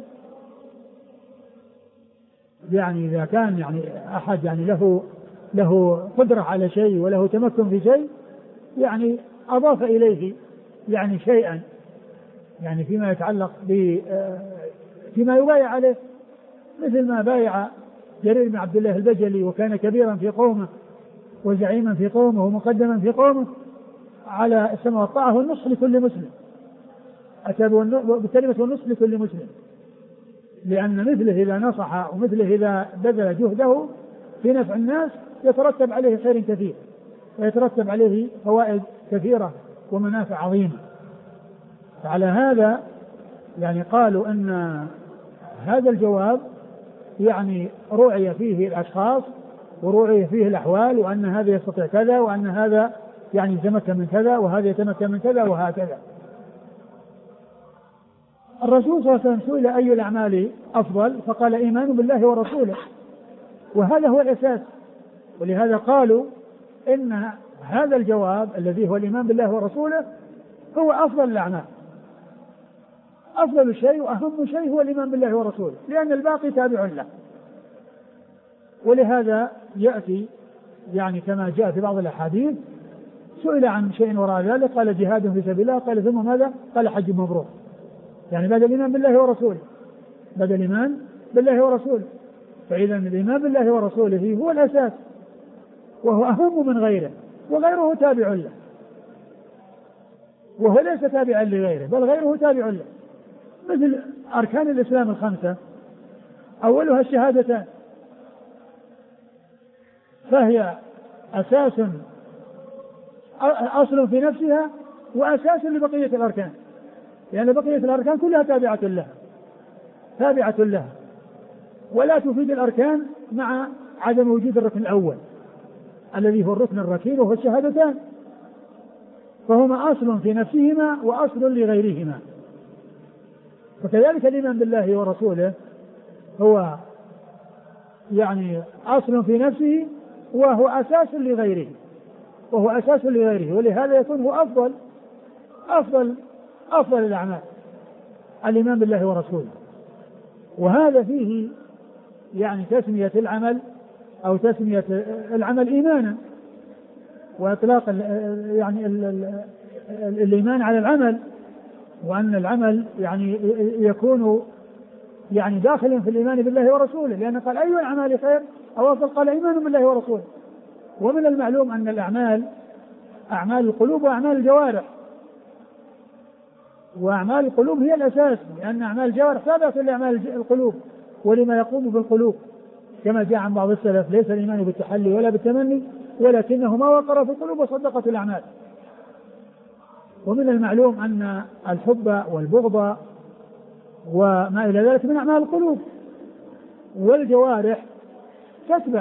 يعني إذا كان يعني أحد يعني له قدرة على شيء وله تمكن في شيء يعني أضاف إليه يعني شيئا، يعني فيما يتعلق فيما يبايع عليه، مثل ما بايع جرير بن عبد الله البجلي وكان كبيرا في قومه وزعيما في قومه ومقدما في قومه على السمع والطاعة والنصح لكل مسلم، أتى بكلمة والنصح لكل مسلم، لأن مثله إذا نصح ومثله إذا بذل جهده في نفع الناس يترتب عليه خير كثير ويترتب عليه فوائد كثيرة ومنافع عظيمة. فعلى هذا يعني قالوا أن هذا الجواب يعني رعي فيه الأشخاص ورعي فيه الأحوال، وأن هذا يستطيع كذا وأن هذا يعني يتمكن من كذا وهذا يتمكن من كذا وهكذا. الرسول صلى الله عليه وسلم سئل أي الأعمال أفضل فقال إيمان بالله ورسوله، وهذا هو الأساس. ولهذا قالوا إن هذا الجواب الذي هو الإيمان بالله ورسوله هو أفضل الأعمال، أفضل شيء وأهم شيء هو الإيمان بالله ورسوله، لأن الباقي تابع له. ولهذا يأتي يعني كما جاء في بعض الأحاديث سئل عن شيء وراء ذلك قال جهاد في سبيل الله، قال ثم ماذا؟ قال حج مبرور. يعني بعد الإيمان بالله ورسوله، بعد الإيمان بالله ورسوله. فإذا الإيمان بالله ورسوله هو الأساس وهو أهم من غيره، وغيره تابع له، وهو ليس تابعا لغيره بل غيره تابع له. مثل أركان الإسلام الخمسة أولها الشهادتان، فهي أساس أصل في نفسها وأساس لبقية الأركان، لأن بقية الأركان كلها تابعة لها، ولا تفيد الأركان مع عدم وجود الركن الأول الذي هو الركن الركين وهو الشهادتان، فهما أصل في نفسهما وأصل لغيرهما. فكذلك الإيمان بالله ورسوله هو يعني أصل في نفسه وهو أساس لغيره، ولهذا يكون هو أفضل الأعمال الإيمان بالله ورسوله. وهذا فيه يعني تسمية العمل أو تسمية العمل إيمانا، وإطلاق يعني الإيمان على العمل، وأن العمل يعني يكون يعني داخلا في الإيمان بالله ورسوله، لأنه قال أي الأعمال خير أو أفضل؟ قال إيمان بالله ورسوله. ومن المعلوم أن الأعمال أعمال القلوب وأعمال الجوارح، وأعمال القلوب هي الأساس، لأن أعمال الجوارح تابعة لأعمال القلوب ولما يقوم بالقلوب، كما جاء عن بعض السلف: ليس الإيمان بالتحلي ولا بالتمني ولكنه ما وقر في القلوب وصدقت الأعمال. ومن المعلوم أن الحب والبغض وما إلى ذلك من أعمال القلوب، والجوارح تتبع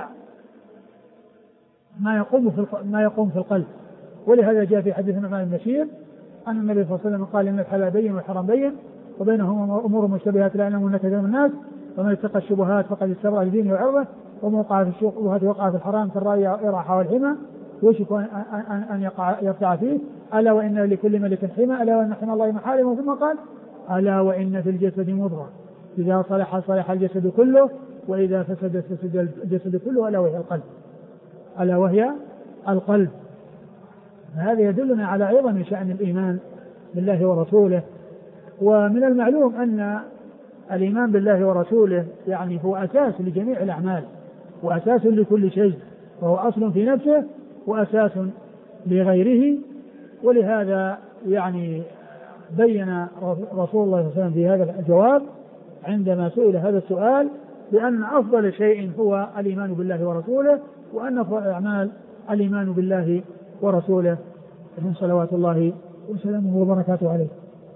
ما يقوم في القلب. ولهذا جاء في حديث النعمان بن بشير أن النبي صلى الله عليه وسلم قال: إن الحلال بين والحرام بين وبينهما أمور مشتبهات لا يعلمهن كثير من الناس، ومن اتقى الشبهات فقد استبرأ لدينه وعرضه، ومن وقع في الشبهات وقع في الحرام كالراعي يرعى حول الحمى يوشك أن يرتع فيه. ألا وإن لكل ملك حمى، ألا وإن حمى الله محارمه. ثم قال: ألا وإن في الجسد مضغة إذا صلح صلح الجسد كله وإذا فسد فسد الجسد كله ألا وهي القلب. هذا يدلنا على عظم شأن الإيمان بالله ورسوله. ومن المعلوم أن الإيمان بالله ورسوله يعني هو أساس لجميع الأعمال وأساس لكل شيء، وهو أصل في نفسه وأساس لغيره. ولهذا يعني بين رسول الله صلى الله عليه وسلم في هذا الجواب عندما سئل هذا السؤال بأن أفضل شيء هو الإيمان بالله ورسوله، وأن أفضل الأعمال الإيمان بالله ورسوله، من صلوات الله وسلامه وبركاته عليه.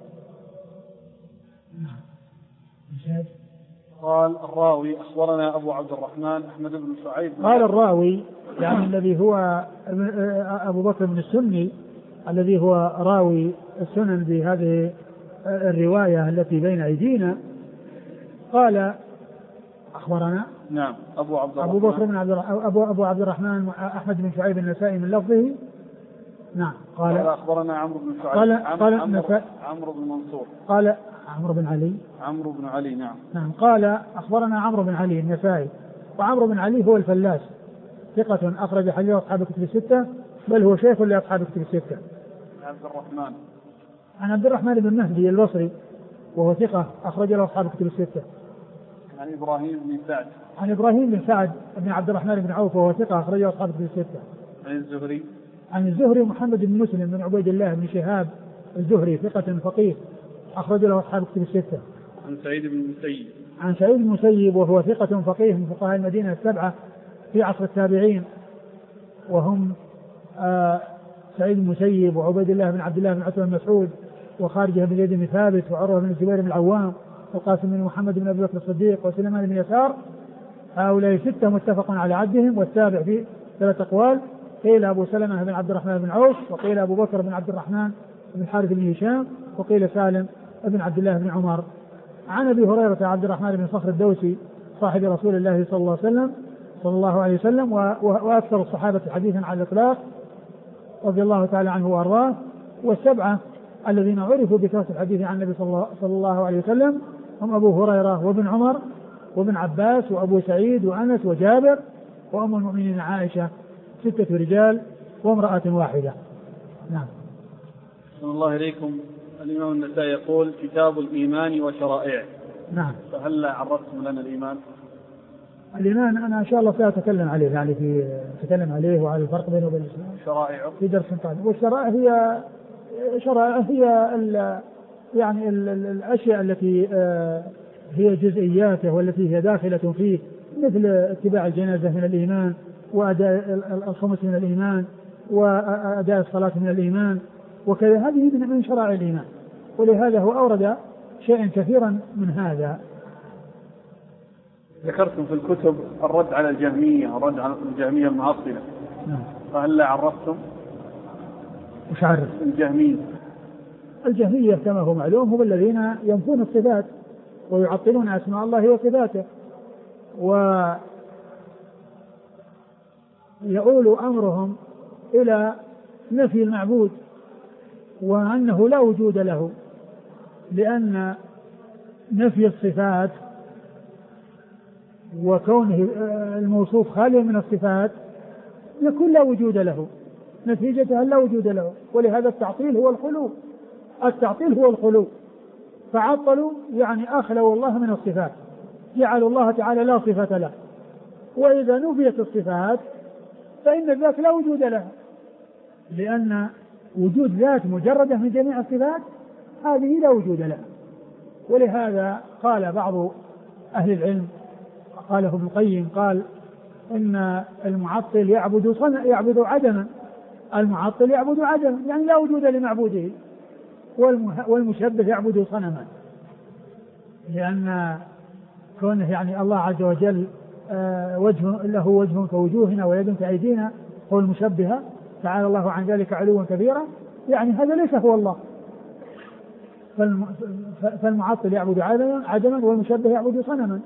قال الراوي: أخبرنا أبو عبد الرحمن أحمد بن شعيب. قال الراوي يعني الذي هو أبو بكر بن السني الذي هو راوي السنن بهذه الرواية التي بين أيدينا، قال: أخبرنا نعم أبو بكر بن أبو عبد الرحمن أحمد بن شعيب النسائي من لفظه. نعم. قال أخبرنا عمرو بن شعيب. عمرو بن منصور. قال عمرو بن علي. نعم. قال أخبرنا عمرو بن علي النسائي، وعمرو بن علي هو الفلاس، ثقة أخرج حديث أصحاب الكتب الستة، بل هو شيخ لأصحاب الكتب الستة. عن عبد الرحمن بن مهدي البصري وهو ثقة أخرج له أصحاب الكتب الستة. عن إبراهيم بن سعد بن عبد الرحمن بن عوف وهو ثقة أخرج له أصحاب الكتب الستة. عن الزهري محمد بن مسلم بن عبيد الله بن شهاب الزهري، ثقة فقيه أخرج له أصحاب الكتب الستة. عن سعيد بن المسيب وهو ثقة فقيه من فقهاء المدينة السبعة في عصر التابعين، وهم سعيد المسيب وعبيد الله بن عبد الله بن عتبة بن مسعود وخارجة بن زيد بن ثابت وعروة بن الزبير بن العوام والقاسم بن محمد بن أبي بكر الصديق وسليمان بن يسار. هؤلاء ستة متفق على عدهم، والسابع في 3 أقوال: قيل أبو سلمة بن عبد الرحمن بن عوف، وقيل أبو بكر بن عبد الرحمن بن حارث بن هشام، وقيل سالم بن عبد الله بن عمر. عن أبي هريرة عبد الرحمن بن صخر الدوسي صاحب رسول الله صلى الله عليه وسلم وأكثر الصحابة حديثا على الإطلاق رضي الله تعالى عنه وأرضاه. والسبعة الذين عرفوا بكثرة الحديث عن النبي صلى الله عليه وسلم هم أبو هريرة وابن عمر وابن عباس وأبو سعيد وأنس وجابر وأم المؤمنين عائشة 6 رجال وامرأة واحدة. نعم. صلى الله إليكم. الإمام النسائي يقول كتاب الإيمان وشرائعه. نعم. فهل عرفتم لنا الإيمان؟ الإيمان أنا إن شاء الله سأتكلم عليه، يعني أتكلم عليه وعلى الفرق بينه وبين الإسلام شرائعه في درس قادم. والشرائع هي يعني الأشياء التي هي جزئياته والتي هي داخلة فيه، مثل اتباع الجنازة من الإيمان، وأداء الخمس من الإيمان، وأداء الصلاة من الإيمان، وكذا. هذه من شرائع الإيمان، ولهذا هو أورد شيئا كثيرا من هذا. ذكرتم في الكتب الرد على الجهمية، الرد على الجهمية المعطلة. نعم. فهل عرفتم؟ وش عرف؟ الجهمية كما هو معلوم هم الذين ينفون الصفات ويعطلون أسماء الله وصفاته، ويؤول أمرهم إلى نفي المعبود وأنه لا وجود له، لأن نفي الصفات وكونه الموصوف خاليا من الصفات يكون لا وجود له، نتيجتها لا وجود له. ولهذا التعطيل هو الخلو. فعطلوا يعني أخلوا الله من الصفات، جعلوا الله تعالى لا صفة له. وإذا نفيت الصفات فإن الذات لا وجود لها، لأن وجود ذات مجردة من جميع الصفات هذه لا وجود لها. ولهذا قال بعض أهل العلم، قاله ابن القيم، قال إن المعطل يعبد عدما. المعطل يعبد عدما يعني لا وجود لمعبوده، والمشبه يعبد صنما، لأن كونه يعني الله عز وجل له وجه كوجوهنا ويد كأيدينا، هو المشبهة تعالى الله عن ذلك علوا كبيرا، يعني هذا ليس هو الله. فالمعطل يعبد عدما والمشبه يعبد صنما.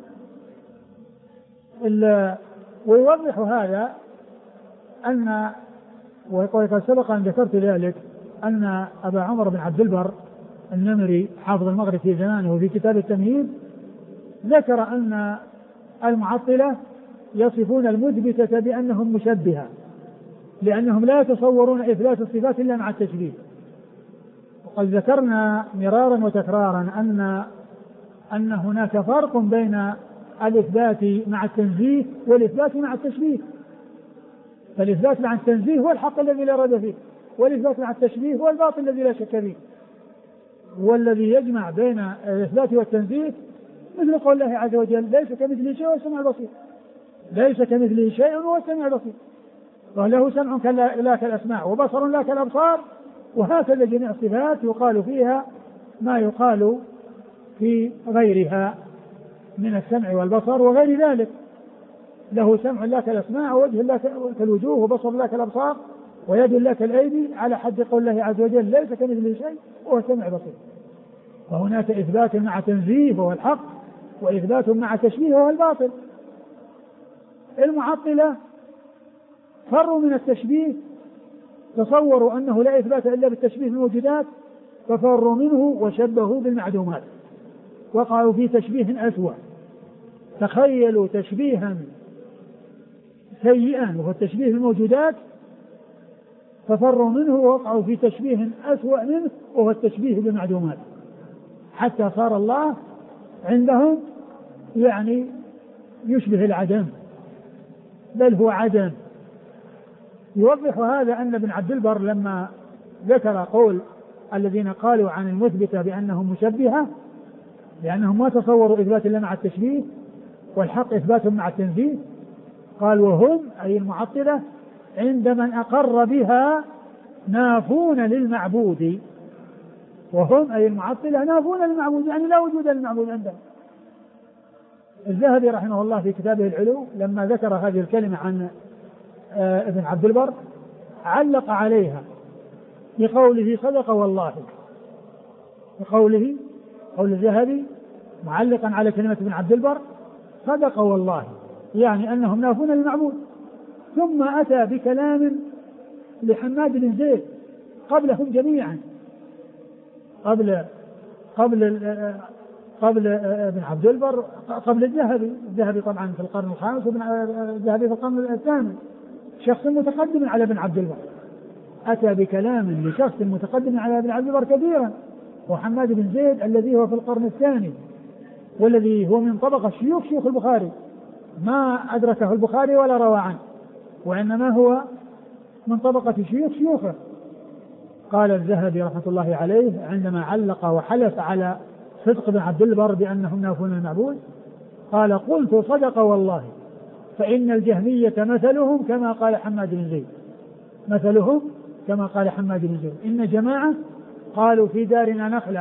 ويوضح هذا أن، وقد سبق أن ذكرت ذلك، أن أبا عمر بن عبد البر النمري حافظ المغرب في زمانه وفي كتاب التمهيد ذكر أن المعطلة يصفون المثبتة بأنهم مشبهة، لأنهم لا يتصورون إثبات الصفات إلا مع التشبيه. وقد ذكرنا مرارا وتكرارا أن هناك فرق بين الإثبات مع التنزيه والإثبات مع التشبيه. فالإثبات مع التنزيه هو الحق الذي لا ريب فيه، والإثبات مع التشبيه هو الباطل الذي لا شك فيه. والذي يجمع بين الإثبات والتنزيه مثل قول الله عز وجل ليس كمثله شيء وهو السميع البصير. ليس كمثله شيء وهو السميع البصير، وله سمع لا كالأسماع وبصر لا كالأبصار. وهكذا جميع الصفات يقال فيها ما يقال في غيرها من السمع والبصر وغير ذلك. له سمع لا كالأسماع ووجه لا كالوجوه وبصر لا كالأبصار ويد لا كالأيدي، على حد قول الله عز وجل ليس كمثله شيء وهو السميع البصير. وهناك إثبات مع تنزيه وهو الحق، وإثبات مع تشبيه وهو الباطل. المعطلة فروا من التشبيه، تصوروا أنه لا إثبات إلا بالتشبيه بالموجودات ففروا منه وشبهوا بالمعدومات، وقعوا في تشبيه أسوأ. تخيلوا تشبيها سيئا وهو التشبيه بالموجودات ففروا منه ووقعوا في تشبيه أسوأ منه وهو التشبيه بالمعدومات، حتى صار الله عندهم يعني يشبه العدم، بل هو عدم. يوضح هذا أن ابن عبد البر لما ذكر قول الذين قالوا عن المثبتة بأنهم مشبهة لأنهم ما تصوروا إثبات إلا مع التشبيه والحق إثبات مع التنزيه، قال وهم أي المعطلة عند من أقر بها نافون للمعبود. وهم أي المعطلة نافون للمعبود يعني لا وجود للمعبود عندهم. الذهبي رحمه الله في كتابه العلو لما ذكر هذه الكلمة عن ابن عبد البر علق عليها بقوله صدق والله، بقوله قول الذهبي معلقا على كلمة ابن عبد البر صدق والله، يعني أنهم نافون للمعبود. ثم أتى بكلام لحماد بن زيد قبلهم جميعا، قبل قبل ابن عبد البر قبل الذهبي طبعا في القرن الخامس، وابن الذهبي في القرن الثامن، شخص متقدم على ابن عبد البر، أتى بكلام لشخص متقدم على ابن عبد البر كبيرا، وحماد بن زيد الذي هو في القرن الثاني، والذي هو من طبقة شيوخ البخاري، ما أدركه البخاري ولا روى عنه، وإنما هو من طبقة شيوخه. قال الذهبي رحمة الله عليه عندما علق وحلف على صدق بن عبد البر بأنهم نافون المعبود، قال: قلت صدق والله، فإن الجهمية مثلهم كما قال حماد بن زيد، مثلهم كما قال حماد بن زيد، إن جماعة قالوا في دارنا نخلة،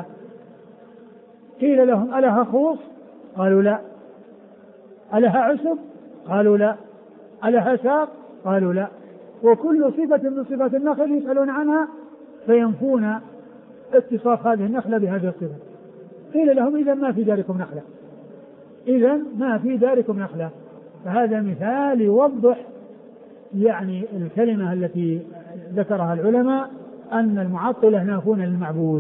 قيل لهم: ألها خوص؟ قالوا لا. ألها عسب؟ قالوا لا. ألها ساق؟ قالوا لا. وكل صفة من صفات النخل يسألون عنها فينفون اتصاف هذه النخلة بهذه الصفة. قيل لهم: إذا ما في داركم نخلة، إذا ما في داركم نخلة. فهذا مثال يوضح يعني الكلمة التي ذكرها العلماء أن المعطلة نافون للمعبود،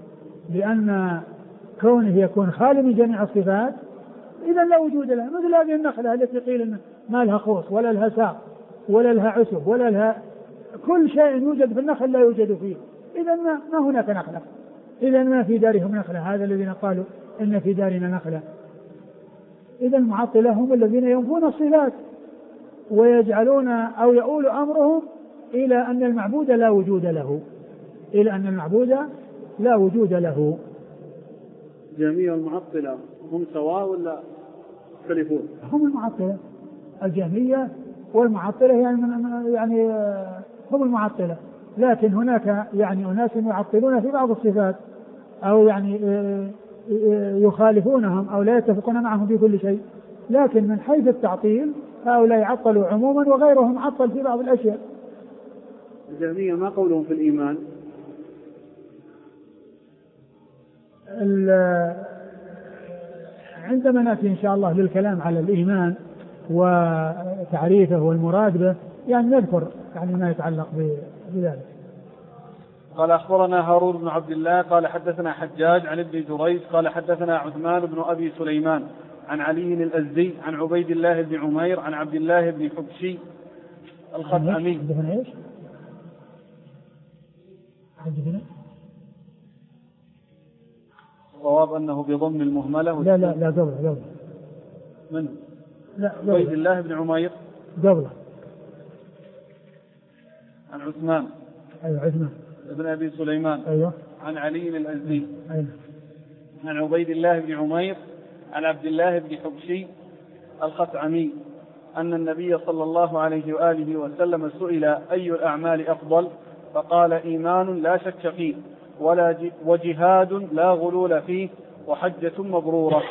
لأن كونه يكون خالي من جميع الصفات إذا لا وجود له، مثل هذه النخلة التي قيل إن ما لها خوص ولا لها ساق ولا لها عسب ولا لها، كل شيء يوجد في النخل لا يوجد فيه، إذا ما هناك نخلة، إذا ما في دارهم نخلة. هذا الذين قالوا إن في دارنا نخلة، إذا المعطلة هم الذين ينفون الصفات ويجعلون أو يؤول أمرهم إلى أن المعبود لا وجود له، إلى أن المعبود لا وجود له. جميع المعطلة هم سواء ولا يختلفون؟ هم المعطلة، الجهمية والمعطلة يعني هم المعطلة، لكن هناك يعني أناس يعطلون في بعض الصفات أو يعني يخالفونهم أو لا يتفقون معهم في كل شيء، لكن من حيث التعطيل هؤلاء يعطلوا عموما وغيرهم عطل في بعض الأشياء. الجهمية ما قولهم في الإيمان؟ عندما نأتي إن شاء الله للكلام على الإيمان وتعريفه والمراد به يعني نذكر يعني ما يتعلق بذلك. قال: أخبرنا هارون بن عبد الله قال حدثنا حجاج عن ابن جريج قال حدثنا عثمان بن أبي سليمان عن علي الأزدي عن عبيد الله بن عمير عن عبد الله بن حبشي الخثعمي. حدثنا إيش؟ حدثنا الصواب أنه بضم المهملة. لا قبل من؟ لا عبيد الله بن عمير قبل عن عثمان. أيوة عثمان ابن أبي سليمان. أيوة. عن علي الأزدي. أيوة. عن عبيد الله بن عمير عن عبد الله بن حبشي الخثعمي أن النبي صلى الله عليه وآله وسلم سئل: أي الأعمال أفضل؟ فقال: إيمان لا شك فيه، وجهاد لا غلول فيه، وحجة مبرورة.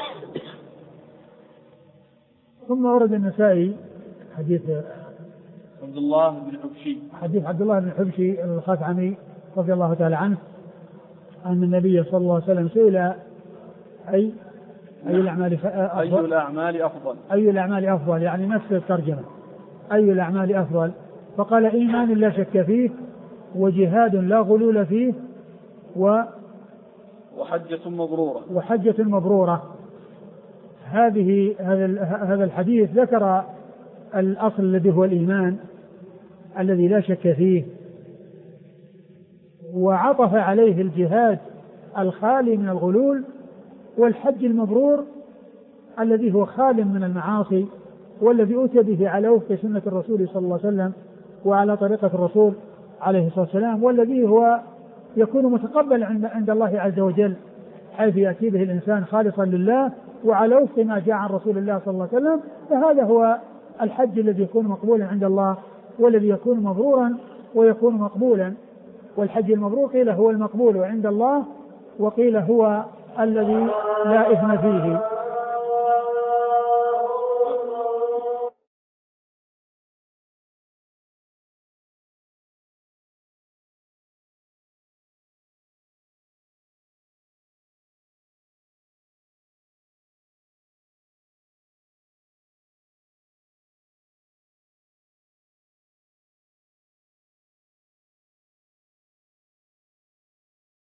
ثم ورد النسائي حديث عبد الله بن حبشي، حديث عبد الله بن حبشي الخثعمي رضي الله تعالى عنه أن النبي صلى الله عليه وسلم سئل: أي الأعمال أفضل؟ أي الأعمال أفضل يعني نفس الترجمة، أي الأعمال أفضل؟ فقال: إيمان لا شك فيه، وجهاد لا غلول فيه، وحجة مبرورة. هذا الحديث ذكر الأصل الذي هو الإيمان الذي لا شك فيه، وعطف عليه الجهاد الخالي من الغلول، والحج المبرور الذي هو خال من المعاصي، والذي أتى به على وفق سنة الرسول صلى الله عليه وسلم وعلى طريقة الرسول عليه الصلاة والسلام، والذي هو يكون متقبل عند الله عز وجل، حيث يأتي به الإنسان خالصا لله وعلى وفق ما جاء عن رسول الله صلى الله عليه وسلم. فهذا هو الحج الذي يكون مقبولا عند الله، والذي يكون مبرورا ويكون مقبولا. والحج المبرور قيل هو المقبول عند الله، وقيل هو الذي لا إثم فيه.